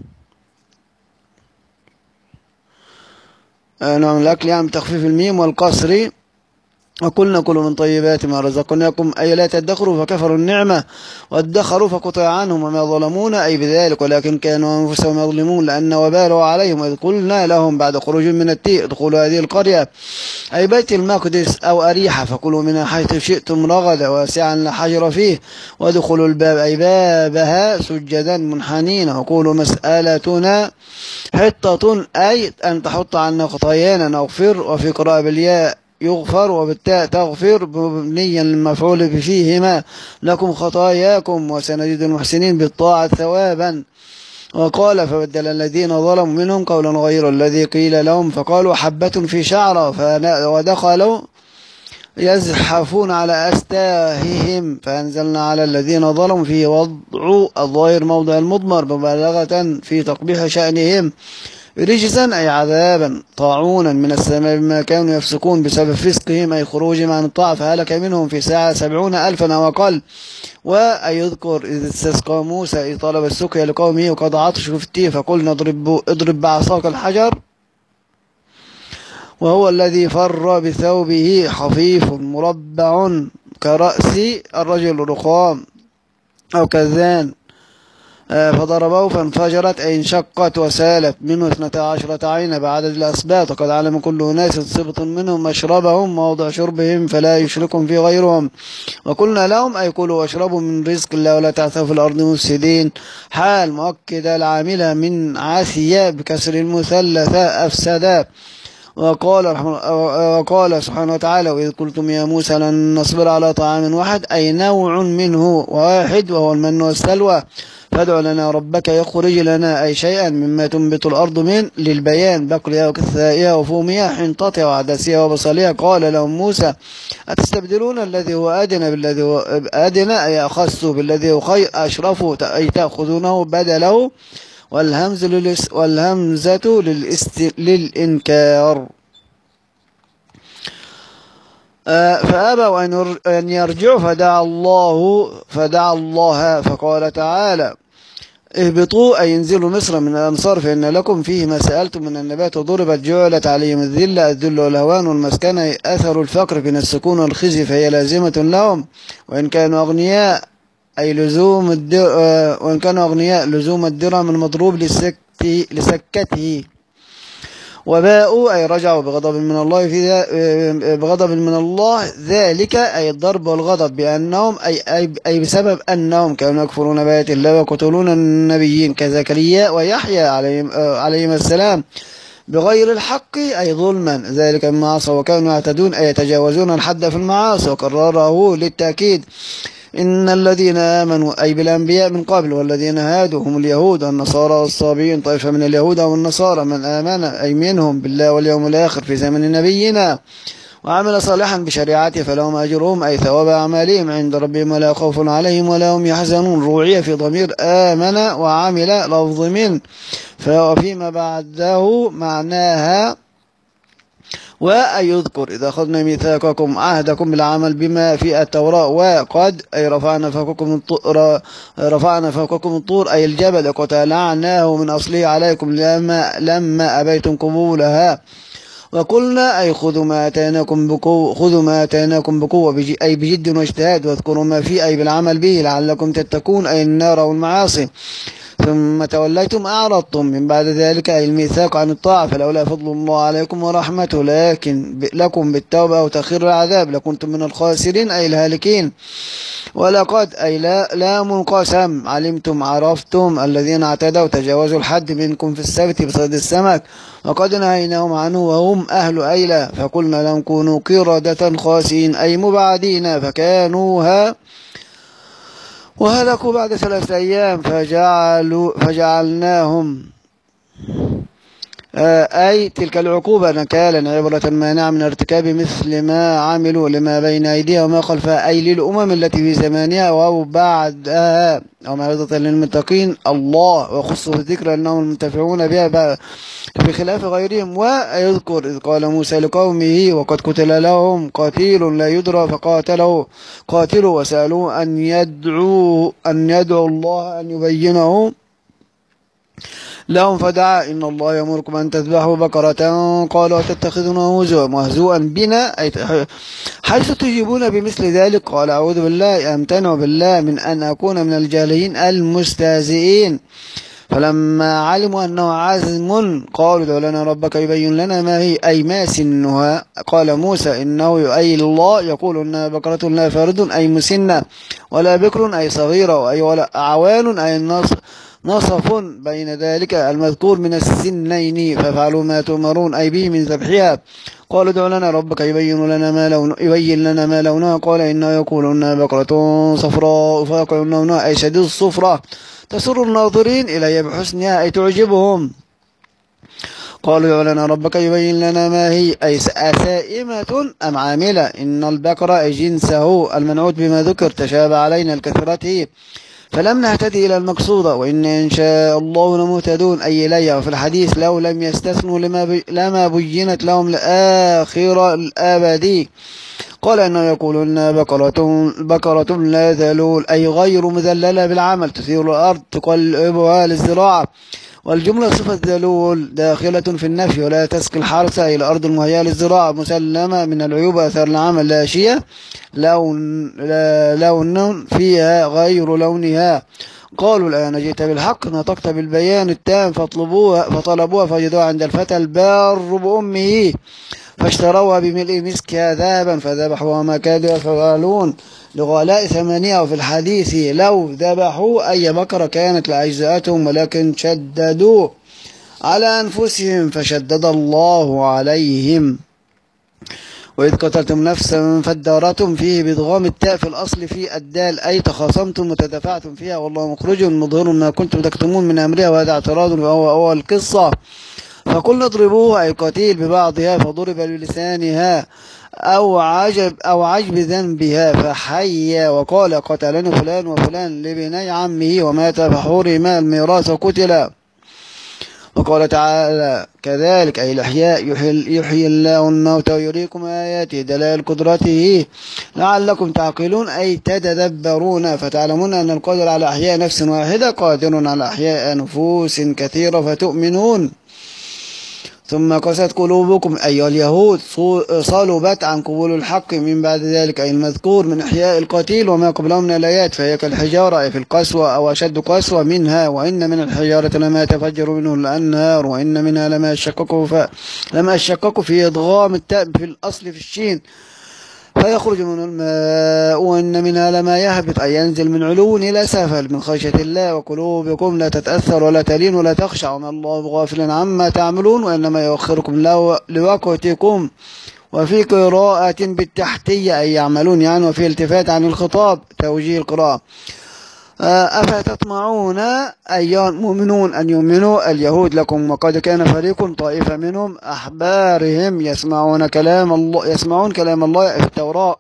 نوع من الأكل يعني بتخفيف الميم والقصر. وقلنا كلوا من طيبات ما رزقناكم أي لا تدخروا فكفروا النعمة وادخروا فقطع عنهم وما ظلمونا أي بذلك ولكن كانوا أنفسهم يظلمون لأن وبالوا عليهم وإذ قلنا لهم بعد خروج من التيه ادخلوا هذه القرية أي بيت المقدس أو أريحة فكلوا منها حيث شئتم رغدا واسعا لا حجر فيه وادخلوا الباب أي بابها سجدا منحنين وقولوا مسألتنا حطة أي أن تحط عنا خطايانا نغفر وفي قراءة بالياء يغفر وبالتاء تغفر مبنيا للمفعول فيهما لكم خطاياكم وسنجد المحسنين بالطاعة ثوابا. وقال فبدل الذين ظلموا منهم قولا غير الذي قيل لهم فقالوا حبة في شعرة ودخلوا يزحفون على أستاههم فأنزلنا على الذين ظلموا فيه وضع الظاهر موضع المضمر مبالغة في تقبيح شأنهم رجزا أي عذابا طاعونا من السماء بما كانوا يفسقون بسبب فسقهم أي خروجهم عن الطاعة فهلك منهم في ساعة سبعون ألفا أو أقل. وأي يذكر إذ استسقى موسى إذ طلب السقيا لقومه وقد عطشوا في التيه فقلنا اضرب, اضرب بعصاك الحجر وهو الذي فر بثوبه خفيف مربع كرأس الرجل رخام أو كذان فضربه فانفجرت أي انشقت وسالت منه اثنتا عشرة عينا بعدد الأسباط وقد علم كل أناس سبط منهم مشربهم موضع شربهم فلا يشركهم في غيرهم وقلنا لهم أي كلوا واشربوا من رزق الله ولا تعثوا في الأرض مفسدين حال مؤكدة العاملة من عاثية بكسر المثلثة أفسدا. وقال, وقال سبحانه وتعالى وإذ قلتم يا موسى لن نصبر على طعام واحد أي نوع منه واحد وهو المن والسلوى فادع لنا ربك يخرج لنا أي شيئا مما تنبت الأرض من للبيان بقلها وكثائها وفومها حنطتها وعدسها وبصلها قال لهم موسى أتستبدلون الذي هو أدنى بالذي هو أدنى أي أخص بالذي هو خير أشرفوا أي تأخذونه بدله والهمز للس والهمزة للإست للإنكار. فأبوا أن يرجعوا فدعا الله فدعا الله فقال تعالى اهبطوا أي انزلوا مصر من الأنصار فإن لكم فيه ما سألتم من النبات ضربت جعلت عليهم الذلة الذل والهوان والمسكنة أثر الفقر من السكون والخزي فهي لازمة لهم وإن كانوا أغنياء أي لزوم الدر... وإن كانوا أغنياء لزوم الدرهم المضروب لسكته, لسكته. وباءوا أي رجعوا بغضب من الله في بغضب من الله ذلك أي الضرب والغضب بأنهم أي, أي, أي بسبب أنهم كانوا يكفرون بآيات الله ويقتلون النبيين كزكريا ويحيى عليهم, عليهم السلام بغير الحق أي ظلما ذلك مما عصوا وكانوا يعتدون أي يتجاوزون الحد في المعاصي وكرره للتأكيد إن الذين آمنوا أي بالأنبياء من قبل والذين هادوا هم اليهود والنصارى والصابئين طائفة من اليهود والنصارى من آمن أي منهم بالله واليوم الآخر في زمن نبينا وعمل صالحا بشريعته فلهم أجرهم أي ثواب أعمالهم عند ربهم ولا خوف عليهم ولا هم يحزنون روعية في ضمير آمن وعمل لفظ من فيما بعده معناها وأن يذكر إذا أخذنا ميثاقكم عهدكم بالعمل بما في التوراة وقد أي رفعنا فوقكم الطور رفعنا فوقكم الطور أي الجبل وتلعناه من أصله عليكم لما لما أبيتم قبولها وقلنا أي خذوا ما آتيناكم بقوة خذوا ما آتيناكم بقوة أي بجد واجتهاد واذكروا ما فيه أي بالعمل به لعلكم تتقون أي النار والمعاصي ثم توليتم أعرضتم من بعد ذلك أي الميثاق عن الطاعة فلولا فضل الله عليكم ورحمته لكن لكم بالتوبة أو تأخير العذاب لكنتم من الخاسرين أي الهالكين ولقد أي لا لام قسم علمتم عرفتم الذين اعتدوا تجاوزوا الحد منكم في السبت بصيد السمك وقد نهيناهم عنه وهم أهل أيلة فقلنا لهم كونوا قردة خاسئين أي مبعدين فكانوها وهلكوا بعد ثلاثة أيام فجعلوا فجعلناهم أي تلك العقوبة نكالا عبرة مانعة من ارتكاب مثل ما عملوا لما بين أيديها وما خلفها أي للأمم التي في زمانها أو بعدها أو موعظة للمتقين الله وخصوا الذكر أنهم المنتفعون بها بخلاف غيرهم. ويذكر إذ قال موسى لقومه وقد قتل لهم قتيل لا يدرى فقاتله قاتلوا وسألوا أن يدعوا أن يدعوا الله أن يبينه لهم فدعا إن الله يأمركم أن تذبحوا بقرة قالوا تتخذون هزوا مهزوءا بنا حيث تجيبون بمثل ذلك قال أعوذ بالله أمتنع بالله من أن أكون من الجاهلين المستهزئين فلما علموا أنه عزم قالوا ادع لنا ربك يبين لنا ما هي أي ما سنها قال موسى إنه أي الله يقول إنها بقرة لا فارض أي مسنة ولا بكر أي صغيرة أي ولا أعوان أي النصر نصف بين ذلك المذكور من السنين ففعلوا ما تؤمرون أي به من ذبحها قالوا ادع لنا ربك يبين لنا ما لون يبين لنا ما لونها قال إنه يقول إنها بقرة صفراء فاقع لونها أي شديد الصفرة تسر الناظرين إلي بحسنها أي تعجبهم قالوا ادع لنا ربك يبين لنا ما هي أي سائمة أم عاملة إن البقرة أي جنسه المنعوت بما ذكر تشابه علينا الكثرة فلم نهتدي إلى المقصودة وإن إن شاء الله لمهتدون أي إليه وفي الحديث لو لم يستثنوا لما, بي لما بينت لهم لآخر الأبدي قال إنه يقولون بقرة, بقرة لا ذلول أي غير مذللة بالعمل تثير الأرض تقلبها للزراعة والجملة صفة ذلول داخلة في النفي ولا تسقي الحرث إلى الأرض المهيئة للزراعة مسلمة من العيوب أثر العمل لا شيء لون, لون فيها غير لونها قالوا الآن جئت بالحق نطقت بالبيان التام فطلبوها فطلبوها فوجدوها عند الفتى البار بأمه فاشتروها بملء مسكها ذهبا فذبحوها ما كادوا يفعلون لغلاء ثمانية. وفي الحديث لو ذبحوا أي بقرة كانت لأجزاءتهم ولكن شددوا على أنفسهم فشدد الله عليهم. وإذ قتلتم نفسا فادارتم فيه بإدغام التاء في الأصل في الدال أي تخاصمتم وتدافعتم فيها والله مخرج مظهر ما كنتم تكتمون من أمرها وهذا اعتراض وهو أول القصة فقلنا اضربوه أي قتيل ببعضها فضرب بلسانها أو عجب أو عجب ذنبها فحيا وقال قتلني فلان وفلان لبني عمه ومات فحرم الميراث وقتل قال تعالى كذلك أي الأحياء يحيي, يحيي الله الموتى ويريكم آياته دلائل قدرته لعلكم تعقلون أي تتدبرون فتعلمون أن القادر على أحياء نفس واحدة قادر على أحياء نفوس كثيرة فتؤمنون. ثم قست قلوبكم أيها اليهود صلبت عن قبول الحق من بعد ذلك أي المذكور من إحياء القتيل وما قبله من الآيات فهي كالحجارة في القسوة أو أشد قسوة منها وإن من الحجارة لما يتفجر منه الأنهار وإن منها لما يشقق ف... لما يشقق في إضغام التاء في الأصل في الشين فيخرج منه الماء وإن منها لما يهبط أي ينزل من علو إلى سفل من خشية الله وقلوبكم لا تتأثر ولا تلين ولا تخشع وما الله بغافل عما تعملون وإنما يؤخركم لوقتكم. وفي قراءة بالتحتية أي يعملون يعني وفي التفات عن الخطاب توجيه القراءة. أفتطمعون أيها المؤمنون أن يؤمنوا اليهود لكم وقد كان فريق طائفة منهم أحبارهم يسمعون كلام الله يسمعون كلام الله في التوراة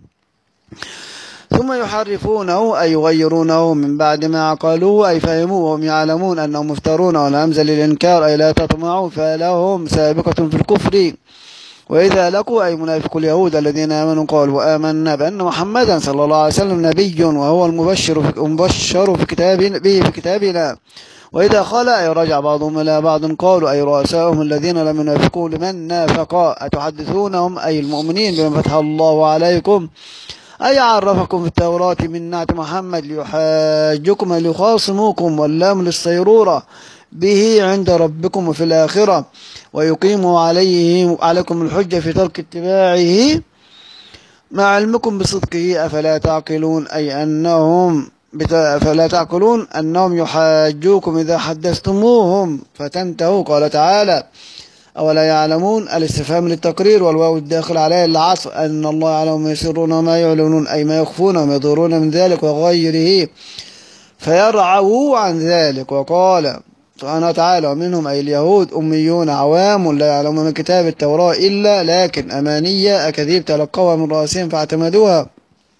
ثم يحرفونه أي يغيرونه من بعد ما عقلوه أي فهموه وهم يعلمون أنهم مفترون والهمزة للإنكار أي لا تطمعوا فلهم سابقة في الكفر. وإذا لقوا أي منافق اليهود الذين آمنوا قالوا وآمنا بأن محمدا صلى الله عليه وسلم نبي وهو المبشر في, المبشر في كتاب به في كتابنا. وإذا خلا أي رجع بعضهم إلى بعض قالوا أي رؤساؤهم الذين لم ينافقوا لمن نافقا أتحدثونهم أي المؤمنين بما فتح الله عليكم أي عرفكم في التوراة من نعت محمد ليحاجكم ليخاصموكم واللام للصيرورة به عند ربكم وفي الآخرة ويقيموا عليه عليكم الحجة في ترك اتباعه مع علمكم بصدقه أفلا تعقلون أي أنهم فلا تعقلون أنهم يحاجوكم إذا حدثتموهم فتنتهوا. قال تعالى أولا يعلمون الاستفهام للتقرير والواو الداخل عليه العطف أن الله يعلم ما يسرون وما يعلنون أي ما يخفون وما يظهرون من ذلك وغيره فيرعوا عن ذلك. وقال سبحانه وتعالى ومنهم أي اليهود أميون عوام لا يعلمون من كتاب التوراة إلا لكن أمانية أكاذيب تلقوها من رؤسهم فاعتمدوها.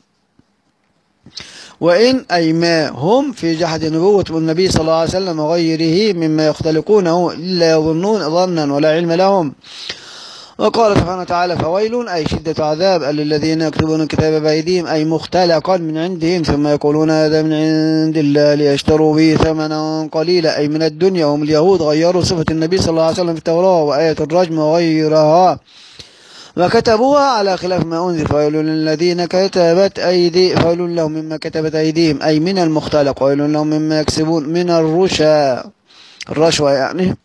وإن أي ما هم في جحد نبوة النبي صلى الله عليه وسلم وغيره مما يختلقونه إلا يظنون ظنا ولا علم لهم. وقال سبحانه وتعالى فويل أي شدة عذاب للذين يكتبون الكتاب بأيديهم أي مختلقا من عندهم ثم يقولون هذا من عند الله ليشتروا به ثمنا قليلا أي من الدنيا. هم اليهود غيروا صفة النبي صلى الله عليه وسلم في التوراة وآية الرجم وغيرها وكتبوها على خلاف ما أنزل فويل للذين كتبت أيدي فويل لهم مما كتبت أيديهم أي من المختلق وويل لهم مما يكسبون من الرشا الرشوة يعني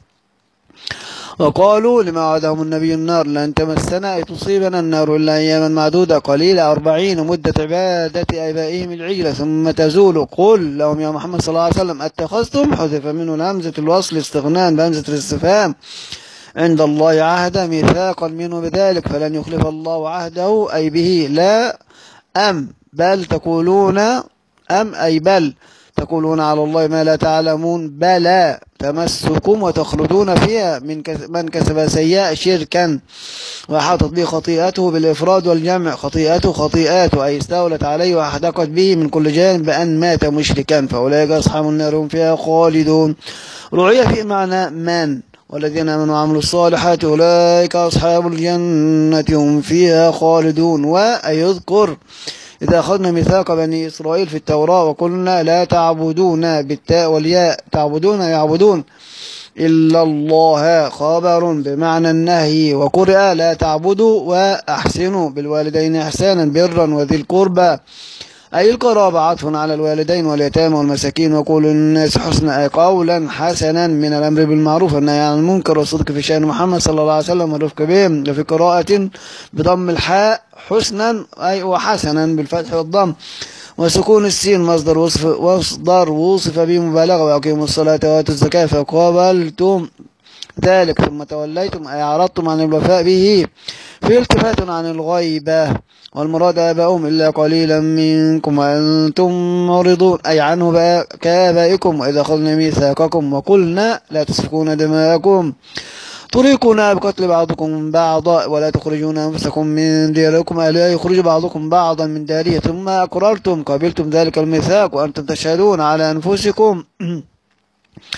وقالوا لما وعدهم النبي النار لن تمسنا أي تصيبنا النار إلا أياما معدودة قليلة أربعين مدة عبادة آبائهم العجلة ثم تزول. قل لهم يا محمد صلى الله عليه وسلم اتخذتم حذف منه الهمزة الوصل استغناء بهمزة الاستفهام عند الله عهد ميثاقا منه بذلك فلن يخلف الله عهده أي به لا أم بل تقولون أم أي بل تقولون على الله ما لا تعلمون بلى تمسكم وتخلدون فيها من من كسب سيئة شركا وحاطت به خطيئته بالإفراد والجمع خطيئته خطيئاته أي استولت عليه وأحدقت به من كل جانب بأن مات مشركا فأولئك أصحاب النار هم فيها خالدون. رعية في معنى من والذين آمنوا وعملوا الصالحات أولئك أصحاب الجنة هم فيها خالدون. ويذكر إذا أخذنا ميثاق بني إسرائيل في التوراة وقلنا لا تعبدون بالتاء والياء تعبدون يعبدون إلا الله خبر بمعنى النهي وقرئ لا تعبدوا وأحسنوا بالوالدين إحسانا برا وذي القربى أي القرابة عطف على الوالدين واليتامى والمساكين وقولوا للناس حسنا أي قولا حسنا من الأمر بالمعروف والنهي عن المنكر والصدق في شأن محمد صلى الله عليه وسلم والرفق بهم. وفي قراءة بضم الحاء حسنا أي وحسنا بالفتح والضم وسكون السين مصدر وصف مصدر وصف به مبالغة وأقيموا الصلاة وآتوا الزكاة فقابلتم ذلك ثم توليتم أي أعرضتم عن الوفاء به في التفات عن الغيبة والمراد آباؤهم إلا قليلا منكم وأنتم معرضون أي عنه كآبائكم وإذا أخذنا ميثاقكم وقلنا لا تسفكون دماءكم تريقون بقتل بعضكم بعضا ولا تخرجون أنفسكم من دياركم ألا يخرج بعضكم بعضا من داره ثم أقررتم قبلتم ذلك الميثاق وأنتم تشهدون على أنفسكم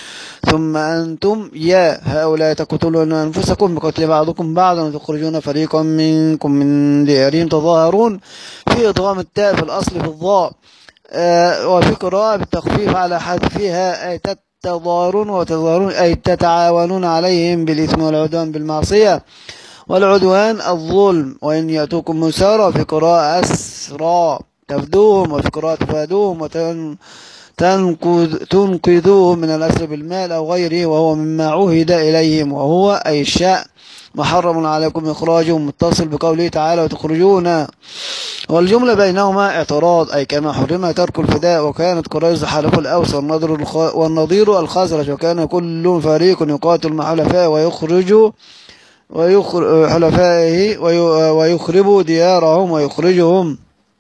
ثم أنتم يا هؤلاء تقتلون أنفسكم بقتل بعضكم بعضا وتخرجون فريقا منكم من ديارهم تظاهرون في إضغام التاء في الأصل في الضاء. آه وفي قراءة بالتخفيف على حذفها أي تتظاهرون وتظاهرون أي تتعاونون عليهم بالإثم والعدوان بالمعصية والعدوان الظلم. وإن يأتوكم مسارا في قراءة أسرى تفدوهم وفي قراءة تفادوهم وتن تنقذوهم من الأسر بالمال أو غيره وهو مما عهد إليهم وهو أي الشأن محرم عليكم إخراجهم متصل بقوله تعالى وتخرجون. والجملة بينهما اعتراض أي كما حرم ترك الفداء وكانت قريظ حلف الأوس والنضير الخزرج وكان كل فريق يقاتل مع حلفائه ويخرج حلفائه ويخرب ديارهم ويخرجهم.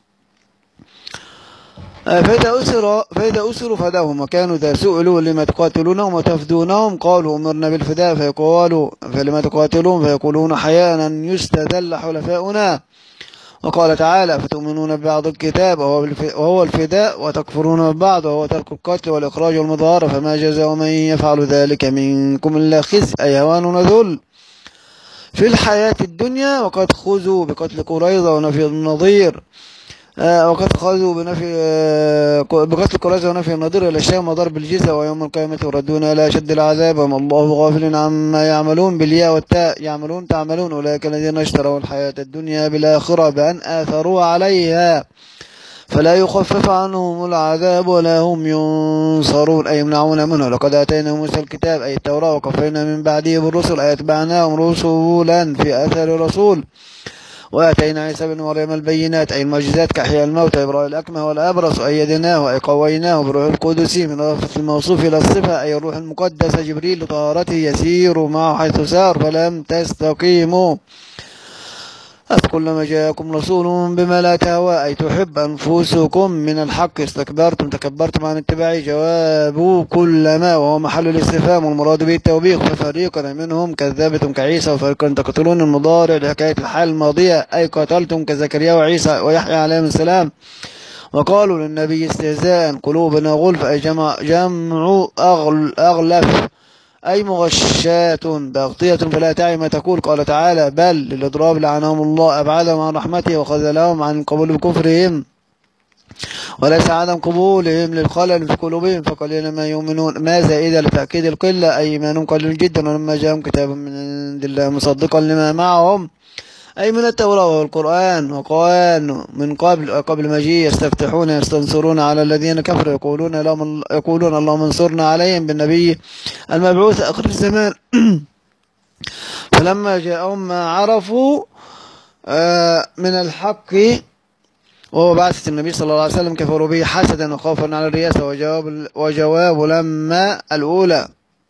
فإذا أسر فإذا أسروا فداهم وكانوا إذا سئلوا لما تقاتلونهم وتفدونهم قالوا أمرنا بالفداء فيقولوا فلما تقاتلون فيقولون حياء أن يستذل حلفاؤنا. وقال تعالى فتؤمنون ببعض الكتاب وهو الفداء وتكفرون ببعض وهو ترك القتل والإخراج والمظاهرة فما جزاء من يفعل ذلك منكم إلا خزي أي هوان وذل في الحياة الدنيا وقد خذوا بقتل قريظة ونفي النظير آه وقد خذوا بنفي آه بقتل قريظة ونفي النظير إلى الشام وضرب الجزية ويوم القيامة يردون إلى أشد العذاب وما الله غافل عما يعملون بالياء والتاء يعملون تعملون أولئك الذين اشتروا الحياة الدنيا بالآخرة بأن آثروا عليها فلا يخفف عنهم العذاب ولا هم ينصرون أي يمنعون منه. لقد آتينا موسى الكتاب أي التوراة وكفينا من بعده بالرسل أي اتبعناهم رسولا في أثر رسول وآتينا عيسى بن مريم البينات أي المعجزات كإحياء الموتى وإبراء الأكمه والأبرص وأيدناه أي قويناه بروح القدس من إضافة الموصوف إلى الصفة أي الروح المقدس جبريل لطهارته يسير معه حيث سار فلم تستقيموا أفكلما جاءكم رسول بما لا تهوى أي تحب أنفسكم من الحق استكبرتم تكبرتم عن اتباعه جواب كلما وهو محل الاستفهام والمراد به التوبيخ ففريقا منهم كذبتم كعيسى وفريقا تقتلون المضارع لحكاية الحال الماضية أي قتلتم كزكريا وعيسى ويحيى عليهم السلام. وقالوا للنبي استهزاء قلوبنا غلف أي جمع, جمع أغل أغلف أي مغشات بغطية فلا تعي ما تقول. قال تعالى بل للإضراب لعنهم الله أبعدهم عن رحمته وخذلهم عن قبول بكفرهم وليس عدم قبولهم للخلل في قلوبهم فقليلا ما يؤمنون ما زائدة لتأكيد القلة أي إيمانهم قليل جدا ولما جاءهم كتاب من عند الله مصدقا لما معهم أي من التوراة والقرآن وقال من قبل قبل مجيء يستفتحون يستنصرون على الذين كفروا يقولون اللهم يقولون اللهم انصرنا عليهم بالنبي المبعوث آخر الزمان فلما جاءهم ما عرفوا من الحق وهو بعثة النبي صلى الله عليه وسلم كفروا به حسدا وخوفا على الرياسة وجواب وجواب لما الأولى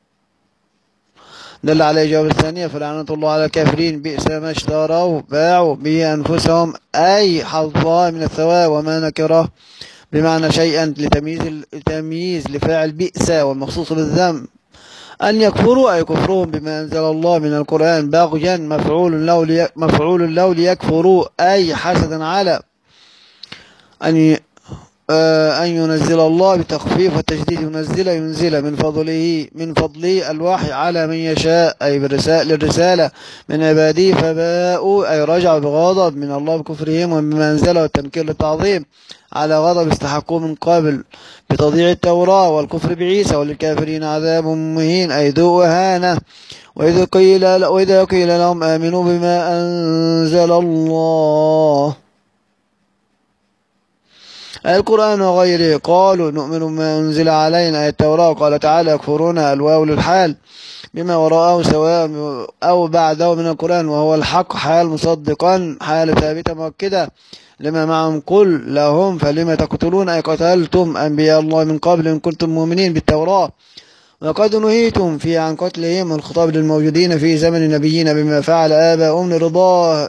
دل عليه جواب الثانية فلعنة الله على الكافرين بئس ما اشتروا باعوا به أنفسهم أي حظها من الثواب وما نكره بمعنى شيئا لتمييز التمييز لفاعل بئس والمخصوص بالذنب أن يكفروا أي كفرهم بما أنزل الله من القرآن باغيا مفعول له لي مفعول له ليكفروا أي حسدا على أن أن ينزل الله بتخفيف والتجديد ينزل ينزل من فضله من فضله الوحي على من يشاء أي بالرسالة للرسالة من عباده فباءوا أي رجعوا بغضب من الله بكفرهم وبما أنزله والتنكير للتعظيم على غضب استحقوه من قبل بتضييع التوراة والكفر بعيسى وللكافرين عذاب مهين أي ذو إهانة. وإذا قيل وإذا قيل لهم آمنوا بما أنزل الله القرآن وغيره قالوا نؤمن بما أنزل علينا أي التوراة. قال تعالى يكفرون الواو للحال بما وراءه سواء أو بعده من القرآن وهو الحق حال مصدقا حال ثابتة مؤكدة لما معهم قل لهم فلما تقتلون أي قتلتم أنبياء الله من قبل إن كنتم مؤمنين بالتوراة وقد نهيتم في عن قتلهم الخطاب للموجودين في زمن نبينا بما فعل آباؤهم لرضاهم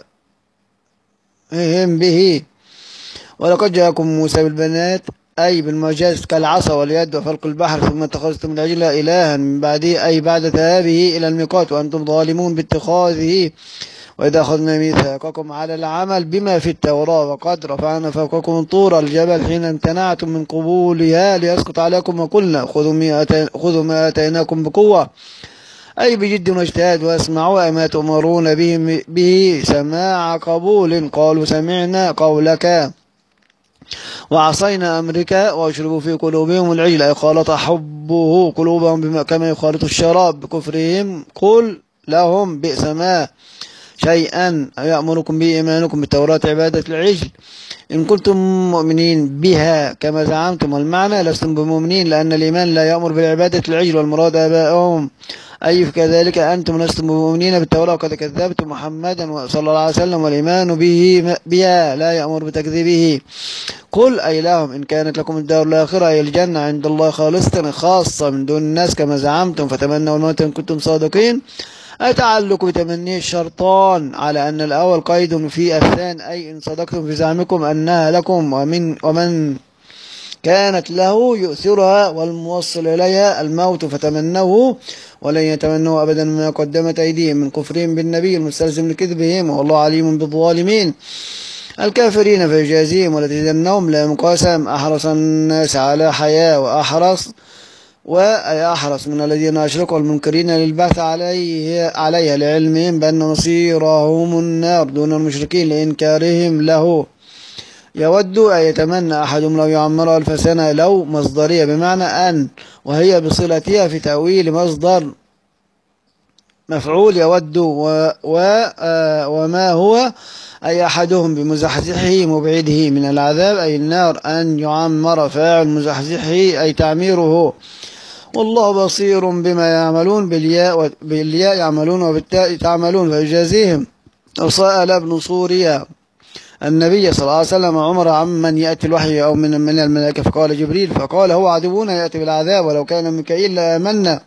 به. ولقد جاءكم موسى بالبنات أي بالمعجزات كالعصا واليد وفلق البحر ثم اتخذتم العجل إلها من بعده أي بعد ذهابه إلى الميقات وأنتم ظالمون باتخاذه وإذا أخذنا ميثاقكم على العمل بما في التوراة وقد رفعنا فوقكم طور الجبل حين امتنعتم من قبولها ليسقط عليكم وقلنا خذوا ما خذوا ما آتيناكم بقوة أي بجد واجتهاد واسمعوا ما تؤمرون به, به سماع قبول قالوا سمعنا قولك وعصينا أمرك واشربوا في قلوبهم العجل أي خالط حبه قلوبهم كما يخالط الشراب بكفرهم قل لهم بئس ما شيئا يأمركم به إيمانكم بالتوراة عبادة العجل إن كنتم مؤمنين بها كما زعمتم والمعنى لستم بمؤمنين لأن الإيمان لا يأمر بالعبادة العجل والمراد آبائهم أي كذلك أنتم لستم بمؤمنين بالتوراة وقد كذبتم محمدا صلى الله عليه وسلم والإيمان به بها لا يأمر بتكذيبه قل أي لهم إن كانت لكم الدار الآخرة أي الجنة عند الله خالصة خاصة من دون الناس كما زعمتم فتمنوا الموت إن كنتم صادقين أتعلق بتمني الشرطان على أن الأول قيد في الثاني أي إن صدقتم في زعمكم أنها لكم ومن ومن كانت له يؤثرها والموصل إليها الموت فتمنوه ولن يتمنوا أبدا ما قدمت أيديهم من كفرهم بالنبي المستلزم لكذبهم والله عليم بالظالمين الكافرين فيجازيهم ولتجدنهم لا مقاسم أحرص الناس على حياة وأحرص وأي أحرص من الذين أشركوا المنكرين للبعث عليه عليها لعلمهم بأن مصيرهم النار دون المشركين لإنكارهم له يود أن يتمنى أحدهم لو يعمر ألف سنة لو مصدرية بمعنى أن وهي بصلتها في تأويل مصدر مفعول يود و و آه وما هو أي أحدهم بمزحزحه مبعده من العذاب أي النار أن يعمر فاعل مزحزحه أي تعميره والله بصير بما يعملون بالياء بالياء يعملون وبالتاء تعملون فيجازيهم وسأل ابن سوريا النبي صلى الله عليه وسلم عمر عمن يأتي الوحي أو من من الملائكة فقال جبريل فقال هو عدونا يأتي بالعذاب ولو كان ميكائيل لآمنا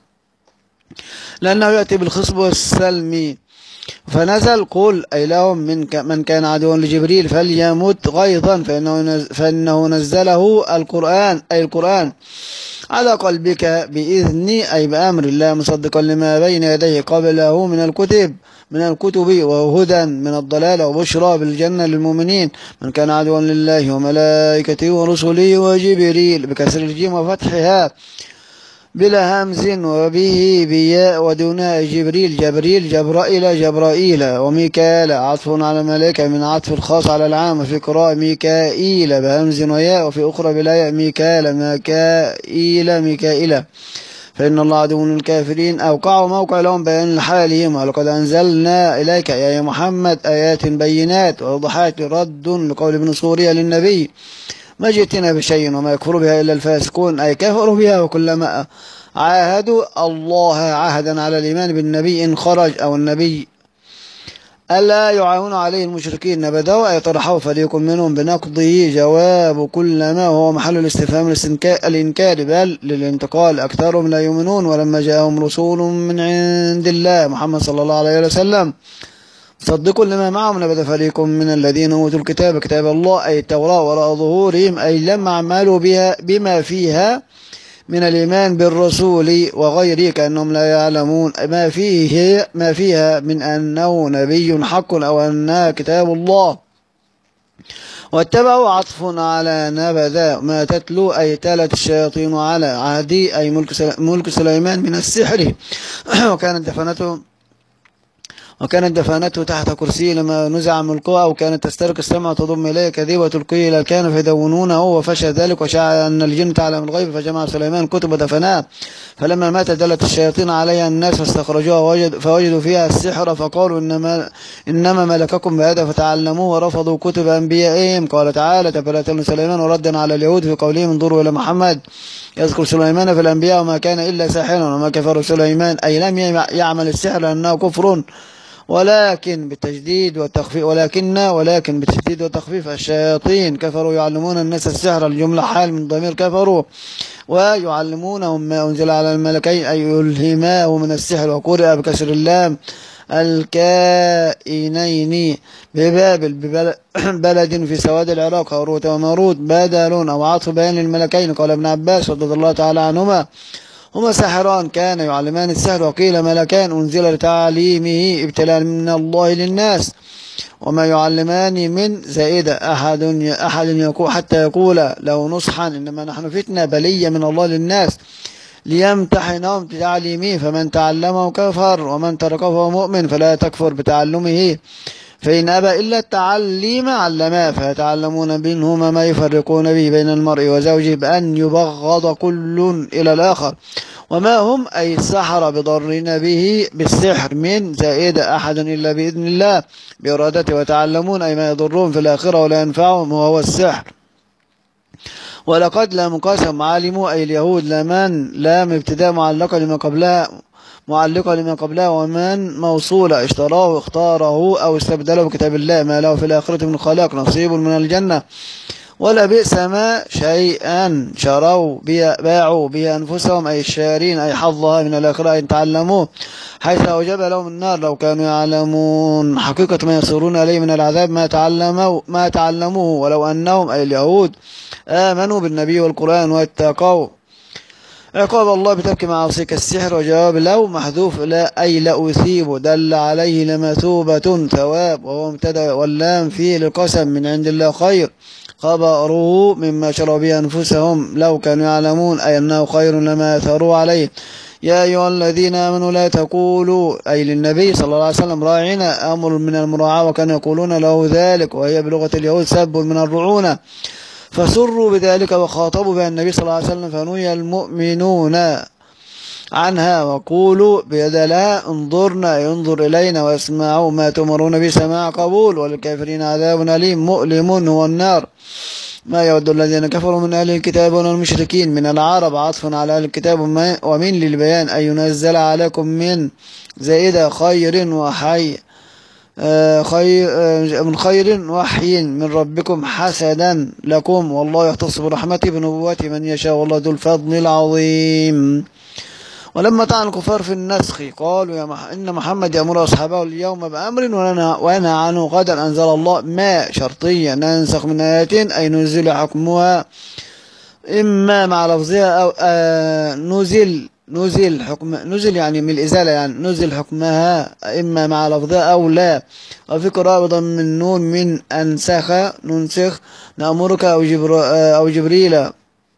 لأنه يأتي بالخصب والسلم فنزل قل أي لهم من من كان عدوا لجبريل فليمت غيظا فإنه, فإنه نزله القرآن أي القرآن على قلبك بإذني أي بأمر الله مصدقا لما بين يديه قبله من الكتب من الكتب وهدى من الضلال وبشرى بالجنة للمؤمنين من كان عدوا لله وملائكته ورسله وجبريل بكسر الجيم وفتحها بلا همز وبه بياء ودونها جبريل جبريل جبرائيل جبرائيل وميكائيل عطف على الملائكة من عطف الخاص على العام في قراءة ميكائيل بهمز وياء وفي أخرى بلا ياء ميكائيل ميكائيل ميكائيل فإن الله عدو للكافرين أوقعوا موقع لهم بيان حالهم ولقد أنزلنا إليك يا محمد آيات بينات ووضحات رد لقول ابن سوريا للنبي ما جئتنا بشيء وما يكفر بها إلا الفاسقون أي كفروا بها وكلما عاهدوا الله عهدا على الإيمان بالنبي إن خرج أو النبي ألا يعاون عليه المشركين نبذوا أي طرحوا فريق منهم بنقضه جواب كلما هو محل الاستفهام الإنكار بل للانتقال أكثرهم لا يؤمنون ولما جاءهم رسول من عند الله محمد صلى الله عليه وسلم صدقوا لما معهم نبذ فريق من الذين أوتوا الكتاب كتاب الله أي التوراة وراء ظهورهم أي لم عملوا بها بما فيها من الإيمان بالرسول وغيره كأنهم لا يعلمون ما فيه ما فيها من أنه نبي حق أو أنها كتاب الله واتبعوا عطف على نبذ ما تتلو أي تلت الشياطين على عهدي أي ملك ملك سليمان من السحر وكانت دفنته وكانت دفانته تحت كرسي لما نزع ملكها وكانت تسترق السمع وتضم إليه كذبة تلقيه إلى الكهف فيدونونه وفشى ذلك وشاع أن الجن تعلم الغيب فجمع سليمان كتب دفناه فلما مات دلت الشياطين عليها الناس فاستخرجوها ووجد فوجدوا فيها السحر فقالوا إنما, إنما ملككم بهذا فتعلموه ورفضوا كتب أنبيائهم قال تعالى تبرأ سليمان وردا على اليهود في قولهم انظروا إلى محمد يذكر سليمان في الأنبياء وما كان إلا ساحرا وما كفر سليمان أي لم يعمل السحر لأنه كفر ولكن بالتجديد والتخفيف ولكن ولكن بالتجديد والتخفيف الشياطين كفروا يعلمون الناس السحر الجملة حال من ضمير كفروا ويعلمونهم ما أنزل على الملكين أي يلهماه من السحر وقرئ بكسر اللام الكائنين ببابل ببلد في سواد العراق هاروت وماروت بدل أو عطف بيان للملكين قال ابن عباس رضي الله تعالى عنهما هما ساحران كان يعلمان السحر، وقيل ملكان أنزل لتعليمه ابتلاء من الله للناس. وما يعلمان من زائدة أحد أحد يقول حتى يقول له نصحا إنما نحن فتنة بلية من الله للناس ليمتحنهم بتعليمه، فمن تعلمه كفر ومن تركه فهو مؤمن، فلا تكفر بتعلمه، فإن أبى إلا التعليم علما فيتعلمون منهما ما يفرقون به بين المرء وزوجه بأن يبغض كل إلى الآخر. وما هم أي السحر بضرنا به بالسحر من زائدة أحد إلا بإذن الله بإرادته، وتعلمون أي ما يضرهم في الآخرة ولا ينفعهم وهو السحر. ولقد لام قسم علموا أي اليهود لمن لام ابتداء معلقة لما قبلها معلقة لما قبلها، ومن موصولة اشتراه اختاره أو استبدله بكتاب الله ما له في الآخرة من خلاق نصيب من الجنة. ولا بئس ما شيئا شروا بها باعوا بها أنفسهم أي الشارين أي حظها من الآخرة إن تعلموه، حيث أوجب لهم النار لو كانوا يعلمون حقيقة ما يصيرون عليه من العذاب ما تعلموا ما تعلموه، ولو أنهم أي اليهود آمنوا بالنبي والقرآن واتقوا عقاب الله بترك معاصيك السحر. وجواب لو محذوف لا أي لأثيب دل عليه لمثوبة ثواب وهو مبتدأ، واللام فيه للقسم من عند الله خير خبره مما شروا به أنفسهم لو كانوا يعلمون أي أنه خير لما أثروا عليه. يا أيها الذين آمنوا لا تقولوا أي للنبي صلى الله عليه وسلم راعنا أمر من المراعاة، وكانوا يقولون له ذلك وهي بلغة اليهود سب من الرعونة، فسروا بذلك وخاطبوا بها النبي صلى الله عليه وسلم فنهي المؤمنون عنها وقولوا بيدلها انظرنا ينظر إلينا واسمعوا ما تمرون بسماع قبول، وللكافرين عذاب أليم مؤلم هو النار. ما يود الذين كفروا من أهل الكتاب والمشركين من العرب عطف على أهل الكتاب ومن للبيان أي ينزل عليكم من زائدة خير وحي خير من خير وحي من ربكم حسدا لكم، والله يختص برحمته بنبوته من يشاء والله ذو الفضل العظيم. ولما طعن الكفار في النسخ قالوا يا مح... إن محمد يأمر أصحابه اليوم بأمر وينهى عنه غدا أنزل الله ما شرطيا ننسخ من آيات أي نزل حكمها إما مع لفظها أو آه نزل نزل حكم نزل يعني من الإزالة يعني نزل حكمها إما مع لفظها أو لا. وفي قراءة بضم النون من أنسخ ننسخ نأمرك أو, جبر أو جبريل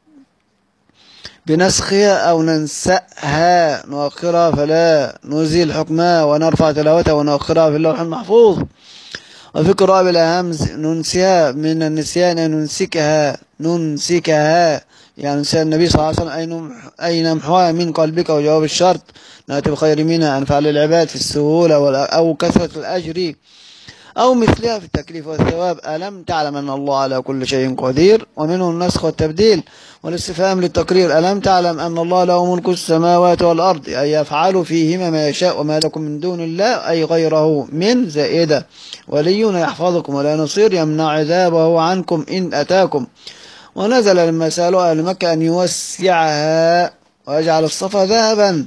بنسخها أو ننسأها نؤخرها فلا نزيل حكمها ونرفع تلاوتها ونؤخرها في اللوح المحفوظ. وفي قراءة بالهمز ننسيها من النسيان ننسكها ننسكها يعني نسيها النبي صلى الله عليه وسلم أي نمحوها من قلبك. وجواب الشرط نأتي بخير منها أنفع للعباد في السهولة أو كثرة الأجر أو مثلها في التكليف والثواب. ألم تعلم أن الله على كل شيء قدير ومنه النسخ والتبديل والاستفهام للتقرير. ألم تعلم أن الله له ملك السماوات والأرض أي يفعل فيهما ما يشاء وما لكم من دون الله أي غيره من زائدة ولي يحفظكم ولا نصير يمنع عذابه عنكم إن أتاكم. ونزل لما سألوا أهل مكة أن يوسعها ويجعل الصفا ذهبا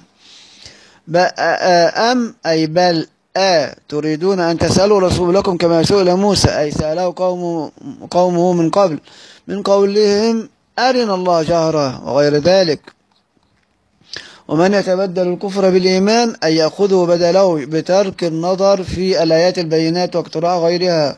أم أي بل آه تريدون أن تسألوا رسولكم كما سئل موسى أي سأله قومه, قومه من قبل من قولهم أرنا الله جهرة وغير ذلك. ومن يتبدل الكفر بالإيمان أي يأخذه بدله بترك النظر في الآيات البينات واقتراء غيرها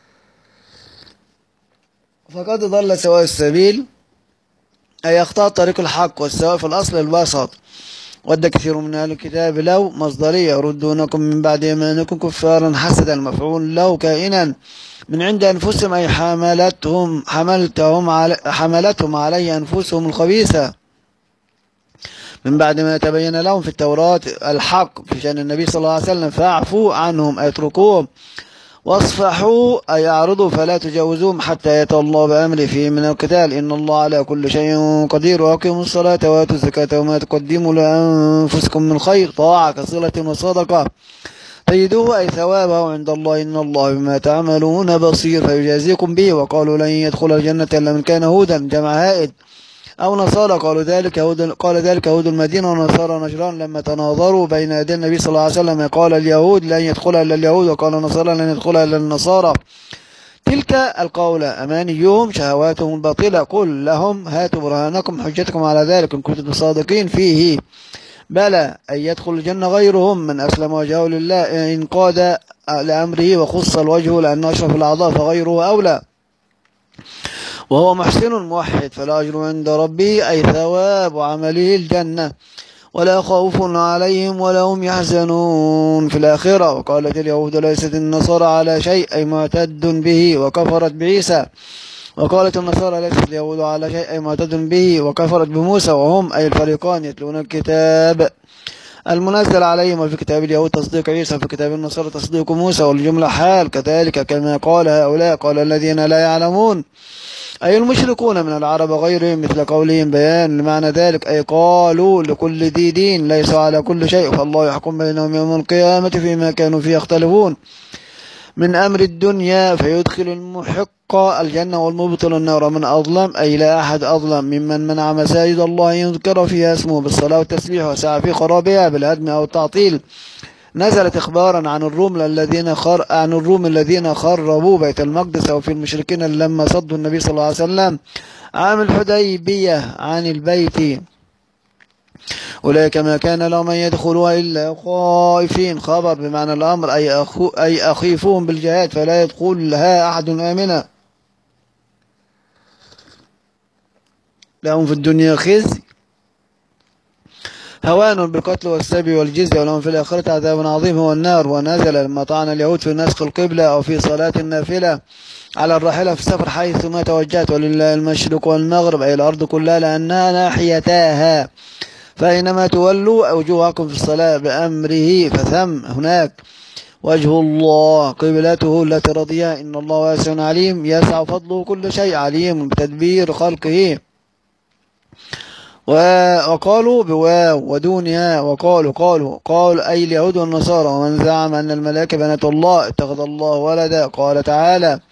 فقد ضل سواء السبيل أي أخطأ طريق الحق والسواء في الأصل الوسط. ود كثير من أهل الكتاب لو مصدرية يردونكم من بعد إيمانكم كفارا حسدا المفعول لو كائنا من عند أنفسهم أي حملتهم حملتهم علي حملتهم عليه أنفسهم الخبيثة من بعد ما تبين لهم في التوراة الحق في شأن النبي صلى الله عليه وسلم فاعفوا عنهم أي اتركوهم واصفحوا أي اعرضوا فلا تجاوزوهم حتى يأتي الله بأمره فيه من القتال إن الله على كل شيء قدير. وأقيموا الصلاة وآتوا الزكاة وما تقدموا لأنفسكم من خير طاعة كصلة وصدقة تجدوه أي ثوابه عند الله إن الله بما تعملون بصير فيجازيكم به. وقالوا لن يدخل الجنة إلا من كان هودا جمع هائد أو نصارى قالوا ذلك يهود قال ذلك يهود المدينة ونصارى نجران لما تناظروا بين يدي النبي صلى الله عليه وسلم قال اليهود لن يدخلها إلا اليهود وقال النصارى لن يدخلها إلا النصارى تلك القولة أمانيهم شهواتهم الباطلة قل لهم هاتوا برهانكم حجتكم على ذلك إن كنتم صادقين فيه بلى أن يدخل الجنة غيرهم من أسلم وجهه لله إن قاد لأمره وخص الوجه لأنه أشرف الأعضاء فغيره أولى وهو محسن موحد فلا أجر عند ربه أي ثواب عمله الجنة ولا خوف عليهم ولا هم يحزنون في الآخرة. وقالت اليهود ليست النصارى على شيء أي معتد به وكفرت بعيسى وقالت النصارى ليست اليهود على شيء أي معتد به وكفرت بموسى وهم أي الفريقان يتلون الكتاب المنزل عليهم وفي كتاب اليهود تصديق عيسى وفي كتاب النصارى تصديق موسى والجملة حال كذلك كما قال هؤلاء قال الذين لا يعلمون أي المشركون من العرب غيرهم مثل قولهم بيان لمعنى ذلك أي قالوا لكل ذي دين ليس على كل شيء فالله يحكم بينهم يوم القيامة فيما كانوا فيه يختلفون من أمر الدنيا فيدخل المحق الجنة والمبطل النار من أظلم أي لا أحد أظلم ممن منع مساجد الله يذكر فيها اسمه بالصلاة والتسبيح وسعى في خرابها بالهدم أو التعطيل. نزلت إخبارا عن الروم الذين خر عن الروم الذين خربوا بيت المقدس أو في المشركين لما صدوا النبي صلى الله عليه وسلم عام الحديبية عن البيت أولئك ما كان لهم أن يدخلوها إلا خائفين خبر بمعنى الأمر أي, أخو أي أخيفون بالجهاد فلا يدخلها أحد آمنا لهم في الدنيا خزي هوان بالقتل والسبي والجزية ولهم في الآخرة عذاب عظيم هو النار. ونزل لما طعن اليهود في نسخ القبلة أو في صلاة النافلة على الراحلة في السفر حيث ما توجهت ولله المشرق والمغرب أي الأرض كلها لأنها ناحيتاها فأينما تولوا وجوهكم في الصلاة بأمره فثم هناك وجه الله قبلته التي رضيها إن الله واسع عليم يسع فضله كل شيء عليم بتدبير خلقه. وقالوا بواو ودونها وقالوا قالوا قال أي اليهود والنصارى ومن زعم أن الملائكة بنات الله اتخذ الله ولدا قال تعالى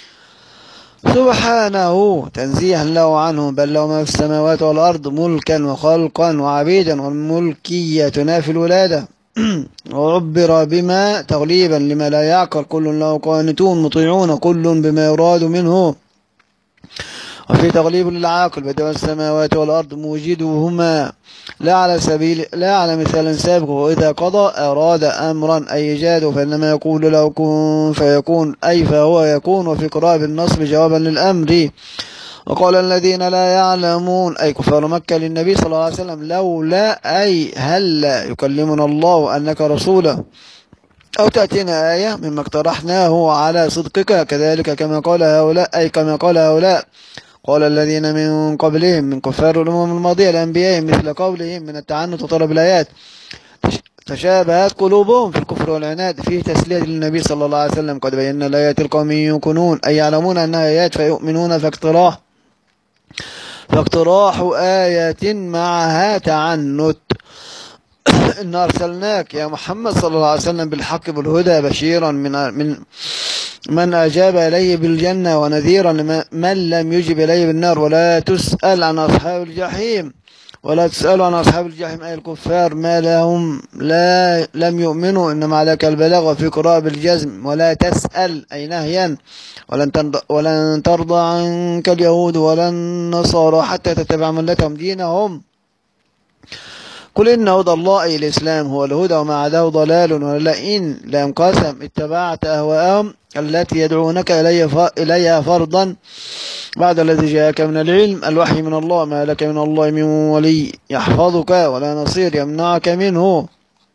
سبحانه تنزيها له عنهم بل له ما في السماوات والأرض ملكا وخلقا وعبيدا والملكية تنافي الولادة وعبر بما تغليبا لما لا يعقل كل له قانتون مطيعون كل بما يراد منه وفي تغليب للعاقل بدء السماوات والأرض موجدهما لا على سبيل لا على مثال سابق وإذا قضى أراد أمرا أي إيجاده فإنما يقول له كن فيكون أي فهو يكون وفي قراءة بالنصب جوابا للأمر. وقال الذين لا يعلمون أي كفار مكة للنبي صلى الله عليه وسلم لولا أي هل يكلمنا الله أنك رسوله أو تأتينا آية مما اقترحناه على صدقك كذلك كما قال هؤلاء أي كما قال هؤلاء قال الذين من قبلهم من كفار الأمم الماضية الأنبياء مثل قولهم من التعنت وطلب الآيات تشابهت قلوبهم في الكفر والعناد فيه تسلية للنبي صلى الله عليه وسلم قد بينا الآيات القوم يكونون أي يعلمون أنها آيات فيؤمنون فاقتراح فاقتراح آية معها تعنت إن أرسلناك يا محمد صلى الله عليه وسلم بالحق بالهدى بشيرا من من من أجاب إليه بالجنة ونذيرا من لم يجب إليه بالنار ولا تسأل عن أصحاب الجحيم ولا تسأل عن أصحاب الجحيم أي الكفار ما لهم لا لم يؤمنوا إنما عليك البلاغ وفي قراءة بالجزم ولا تسأل أي نهيا ولن ترضى, ولن ترضى عنك اليهود ولا النصارى حتى تتبع ملتهم دينهم قل إن هدى الله أي الإسلام هو الهدى وما عداه ضلال ولئن لم قسم اتبعت أهواءهم التي يدعونك إليها فرضا بعد الذي جاءك من العلم الوحي من الله ما لك من الله من ولي يحفظك ولا نصير يمنعك منه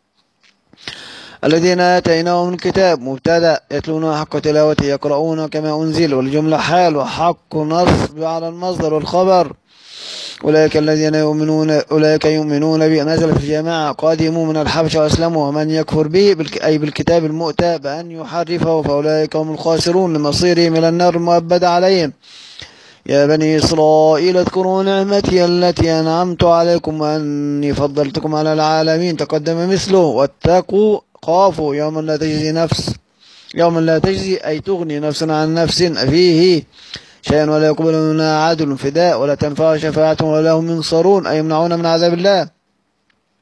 الذين آتيناهم الكتاب مبتدأ يتلون حق تلاوته يقرؤون كما أنزل والجملة حال وحق نصب على المصدر والخبر أولئك الذين يؤمنون أولئك يؤمنون به نزل في الجماعة قادموا من الحبشة وأسلموا ومن يكفر به أي بالكتاب المؤتى بأن يحرفه فأولئك هم الخاسرون لمصيرهم إلى النار المؤبدة عليهم. يا بني إسرائيل اذكروا نعمتي التي أنعمت عليكم وأني فضلتكم على العالمين تقدم مثله واتقوا خافوا يوما لا تجزي نفس يوما لا تجزي أي تغني نفس عن نفس فيه شيئا ولا يقبل منها عدل فداء ولا تنفع شفاعة ولا هم ينصرون أي يمنعون من عذاب الله.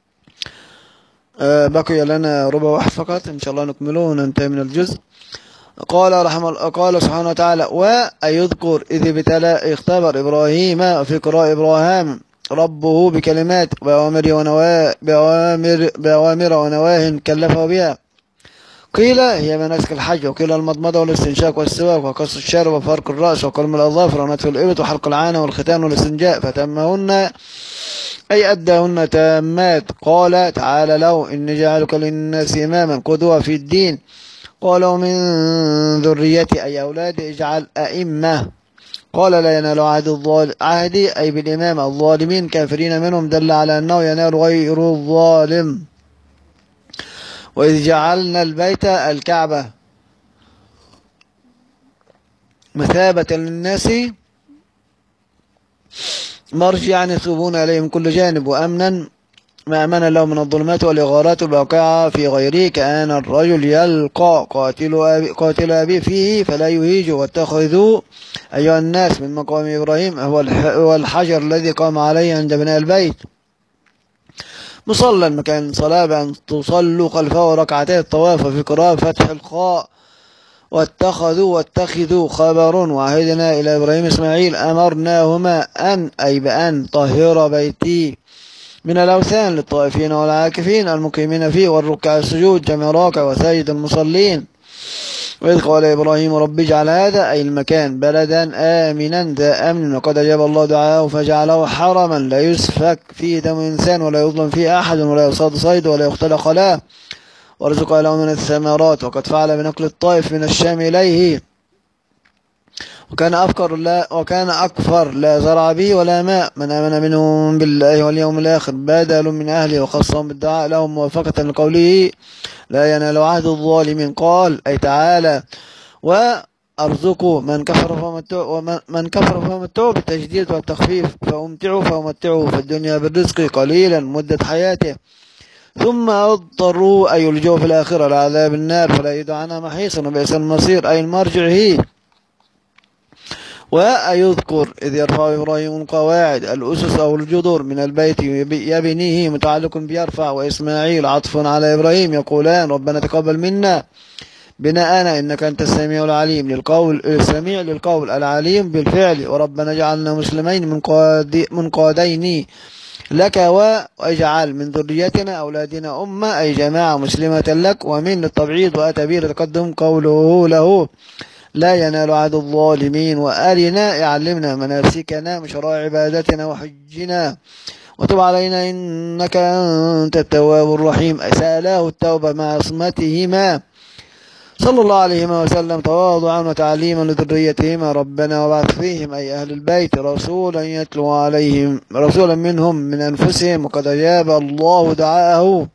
أه بقي لنا ربع واحد فقط إن شاء الله نكمله وننتهي من الجزء. قال رحمه قال سبحانه وتعالى: ويذكر إذ ابتلى اختبر إبراهيم في قراء إبراهام ربه بكلمات بأوامر ونواه بأوامر, بأوامر ونواه كلفه بها. قيل هي مناسك الحج، وقيل المضمضة والاستنشاق والسواك وقص الشارب وفرق الرأس وقلم الأظافر ونتف الإبط وحلق العانة والختان والاستنجاء، فتمهن أي أداهن تامات. قال تعالى له: إني جعلك للناس إماما قدوة في الدين. قال: ومن ذريتي أي أولادي اجعل أئمة. قال: لا ينال عهد الظالم عهدي أي بالإمام الظالمين كافرين منهم، دل على أنه ينال غير الظالم. وإذ جعلنا البيت الكعبة مثابة للناس مرجعا يثوبون إليه من كل جانب وأمنا ما أمن له من الظلمات والإغارات الواقعة في غيره، كأن الرجل يلقى قاتل أبي, قاتل أبي فيه فلا يهيج. واتخذوا أيها الناس من مقام إبراهيم هو الحجر الذي قام عليه عند بناء البيت مصلى مكان صلاة، بأن تصلوا خلفه ركعتي الطواف. في قراءة فتح الخاء واتخذوا واتخذوا خبر. وعهدنا إلى إبراهيم إسماعيل أمرناهما أن أي بأن طهر بيتي من الأوثان للطائفين والعاكفين المقيمين فيه والركع السجود جميع راكع وساجد المصلين. وإذ قال إبراهيم رب اجعل هذا أي المكان بلدا آمنا ذا أمن، وقد أجاب الله دعاءه فجعله حرما لا يسفك فيه دم إنسان ولا يظلم فيه أحد ولا يصاد صيد ولا يختلق له، وارزق له من الثمرات. وقد فعل بنقل الطائف من الشام إليه، وكان أفكر لا وكان أكفر لا زرع به ولا ماء. من آمن منهم بالله واليوم الآخر بدل من أهله، وخصهم بالدعاء لهم موافقة لقوله لا ينال عهد الظالمين. قال أي تعالى: وأرزقوا من كفر فمتعوا ومن كفر فمتعوا بالتجديد والتخفيف، فأمتعوا فأمتعوا في الدنيا بالرزق قليلا مدة حياته، ثم اضطروا أن يلجوا في الآخرة لعذاب النار فلا يدع عنها محيصا وبئس المصير أي المرجع هي. وأيذكر إذ يرفع إبراهيم القواعد الأسس أو الجذور من البيت يبنيه متعلق بيرفع، وإسماعيل عطف على إبراهيم يقولان ربنا تقبل منا بناءنا إنك أنت السميع العليم للقول السميع للقول العليم بالفعل. وربنا جعلنا مسلمين من قاد من قادين لك، واجعل من ذريتنا أولادنا أمة أي جماعة مسلمة لك، ومن للتبعيض وأتى به لتقدم قوله له لا ينال عهد الظالمين. وأرنا يعلمنا مناسكنا من شرائع عبادتنا وحجنا، وتب علينا إنك أنت التواب الرحيم. سألاه التوبة مع عصمتهما صلى الله عليه وسلم تواضعا وتعليما لذريتهما. ربنا وابعث فيهم أي أهل البيت رسولا يتلو عليهم رسولا منهم من أنفسهم، وقد أجاب الله دعاءه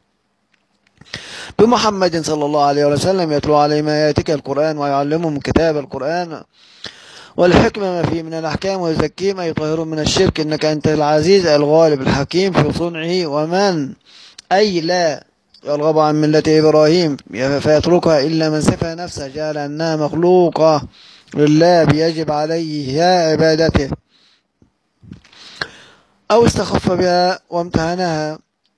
بمحمد صلى الله عليه وسلم يتلو عليهم آياتك القرآن ويعلمهم كتاب القرآن والحكمة ما فيه من الأحكام ويزكيهم أي يطهرهم من الشرك إنك أنت العزيز الغالب الحكيم في صنعه. ومن أي لا يرغب عن ملة إبراهيم فيتركها إلا من سفه نفسه جعل أنها مخلوقة لله بيجب عليها عبادته أو استخف بها وامتهنها.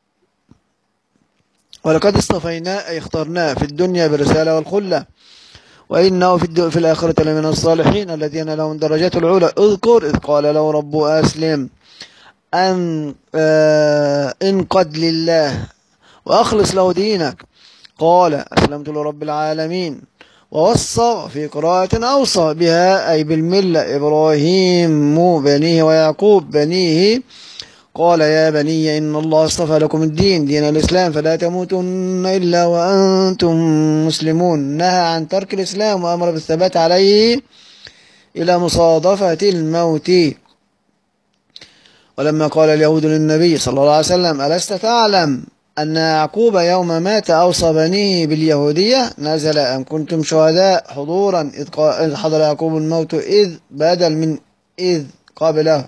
ولقد اصطفيناه أي اخترناه في الدنيا بالرسالة والخلة، وإنه في, في الآخرة لمن الصالحين الذين لهم درجات العلى. اذكر إذ قال له ربه أسلم أن آه انقد لله وأخلص له دينك. قال أسلمت لرب العالمين. ووصى في قراءة أوصى بها أي بالملة إبراهيم بنيه ويعقوب بنيه. قال يا بني إن الله اصطفى لكم الدين دين الإسلام فلا تموتن إلا وأنتم مسلمون. نهى عن ترك الإسلام وأمر بالثبات عليه إلى مصادفة الموت. ولما قال اليهود للنبي صلى الله عليه وسلم ألست تعلم أن يعقوب يوم مات أوصى بنيه باليهودية، نزل أم كنتم شهداء حضورا إذ حضر يعقوب الموت إذ بدل من إذ قابله.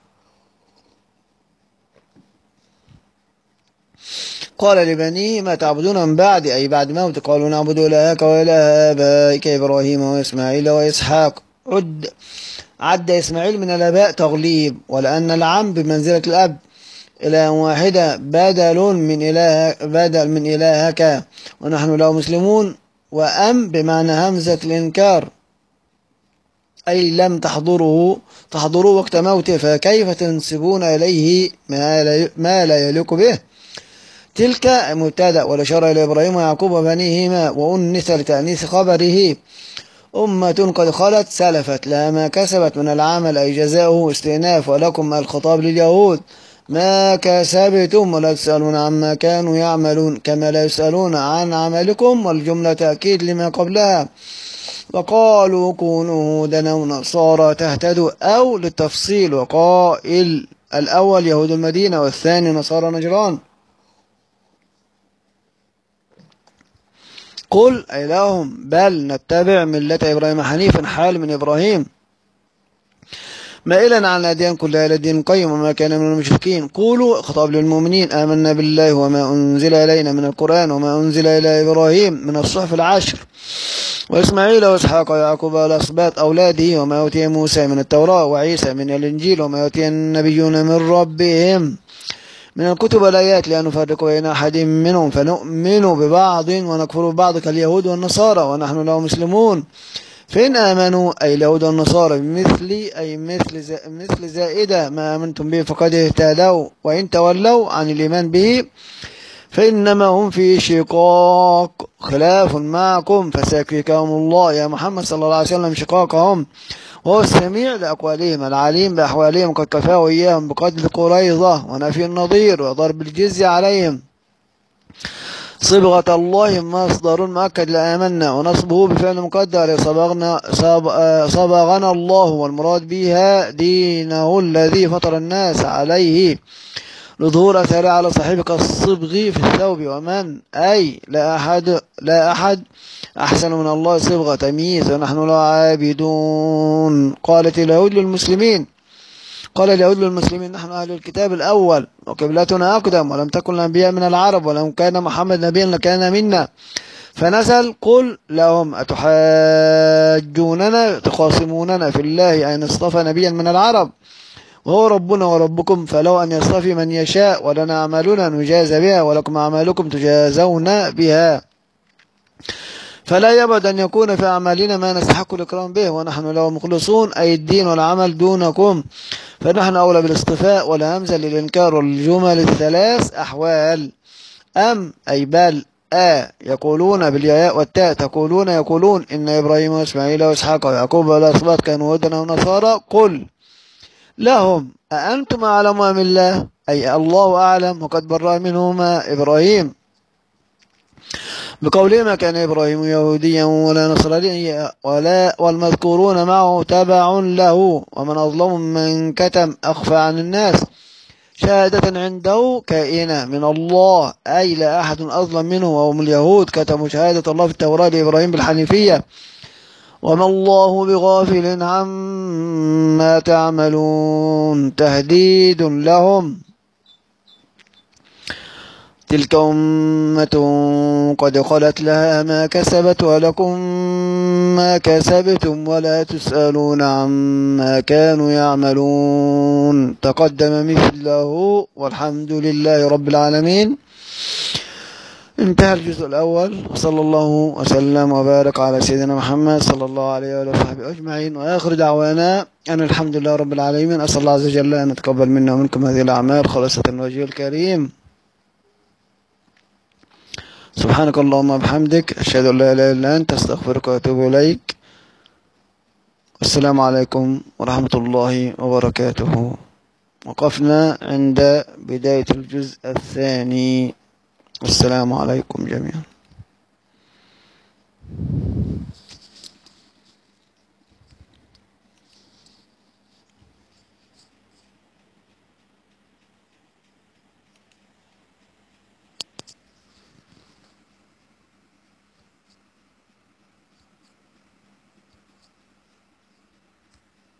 قال لبنيه ما تعبدون من بعد أي بعد موت. قالوا نعبد إلهك وإله آبائك إبراهيم وإسماعيل وإسحاق. عد عد إسماعيل من الآباء تغليب، ولأن العم بمنزلة الأب إله واحدة بدل من إله بدل من إلهك ونحن له مسلمون. وأم بمعنى همزة الإنكار، أي لم تحضره تحضروا وقت موته، فكيف تنسبون إليه ما لا يليق به. تلك مبتدأ، والإشارة إلى إبراهيم ويعقوب وبنيهما، وأنث لتأنيث خبره. أمة قد خلت سلفت لها ما كسبت من العمل، أي جزاؤه استئناف، ولكم الخطاب لليهود ما كسبتم ولا تسألون عما كانوا يعملون، كما لا يسألون عن عملكم، والجملة تأكيد لما قبلها. وقالوا كونوا هودا أو نصارى تهتدوا، أو للتفصيل، وقائل الأول يهود المدينة والثاني نصارى نجران. قل أي لهم بل نتبع ملة إبراهيم حنيفا، حال من إبراهيم مائلا عن الأديان كلها إلى الدين القيم وما كان من المشركين. قولوا خطاب للمؤمنين آمنا بالله وما أنزل إلينا من القرآن وما أنزل إلى إبراهيم من الصحف العشر وإسماعيل وإسحاق ويعقوب والأسباط أولاده، وما أوتي موسى من التوراة وعيسى من الإنجيل وما أوتي النبيون من ربهم من الكتب والآيات، لا نفرق بين أحد منهم فنؤمن ببعض ونكفر ببعض كاليهود والنصارى ونحن له مسلمون. فإن آمنوا أي اليهود والنصارى بمثل أي مثل مثل زائدة ما آمنتم به فقد اهتدوا، وإن تولوا عن الإيمان به فإنما هم في شقاق خلاف معكم فسيكفيكهم الله يا محمد صلى الله عليه وسلم شقاقهم، وهو السميع لأقوالهم العليم بأحوالهم، قد كفاه إياهم بقتل قريظة ونفي النظير وضرب الجزية عليهم. صبغة الله مصدر مؤكد لآمنا، ونصبه بفعل مقدر صبغنا, صبغنا الله، والمراد بها دينه الذي فطر الناس عليه لظهور أثره على صاحبك الصبغ في الثوب. ومن أي لا أحد لا أحد أحسن من الله صبغة تمييز ونحن لا عابدون. قالت اليهود للمسلمين قال اليهود للمسلمين نحن أهل الكتاب الأول وقبلتنا أقدم، ولم تكن الأنبياء من العرب، ولو كان محمد نبيا لكان منا. فنزل قل لهم أتحاجوننا تخاصموننا في الله أن اصطفى نبيا من العرب وهو ربنا وربكم، فلو أن يصطفي من يشاء، ولنا أعمالنا نجاز بها ولكم أعمالكم تجازون بها. فلا يبعد أن يكون في أعمالنا ما نستحق الإكرام به، ونحن له مخلصون أي الدين والعمل دونكم، فنحن أولى بالاصطفاء والهمزة للإنكار، والجمل الثلاث أحوال. أم أي بل آ يقولون بالياء والتاء تقولون يقولون إن إبراهيم وإسماعيل وإسحاق ويعقوب والأسباط كانوا هودا ونصارى. قل لهم أأنتم أعلم أم الله أي الله أعلم، وقد برأ منهما إبراهيم بقولهما كان إبراهيم يهوديا ولا نصرانيا ولا والمذكورون معه تبع له، ومن أظلم من كتم أخفى عن الناس شهادة عنده كائنة من الله، أي لا أحد أظلم منه، وهم اليهود كتموا شهادة الله في التوراة لإبراهيم بالحنيفية، وما الله بغافل عما تعملون. تهديد لهم تلك أمة قد خلت لها ما كسبت ولكم ما كسبتم ولا تسألون عما كانوا يعملون. تقدم مثله والحمد لله رب العالمين. انتهى الجزء الأول، وصلى الله وسلم وبارك على سيدنا محمد صلى الله عليه وآله وصحبه أجمعين، وآخر دعوانا أن الحمد لله رب العالمين. أسأل الله عز وجل أن يتقبل منا ومنكم هذه الأعمال خالصة الوجه الكريم. سبحانك اللهم وبحمدك أشهد أن لا إله إلا أنت أستغفرك وأتوب إليك. السلام عليكم ورحمة الله وبركاته. وقفنا عند بداية الجزء الثاني. السلام عليكم جميعا.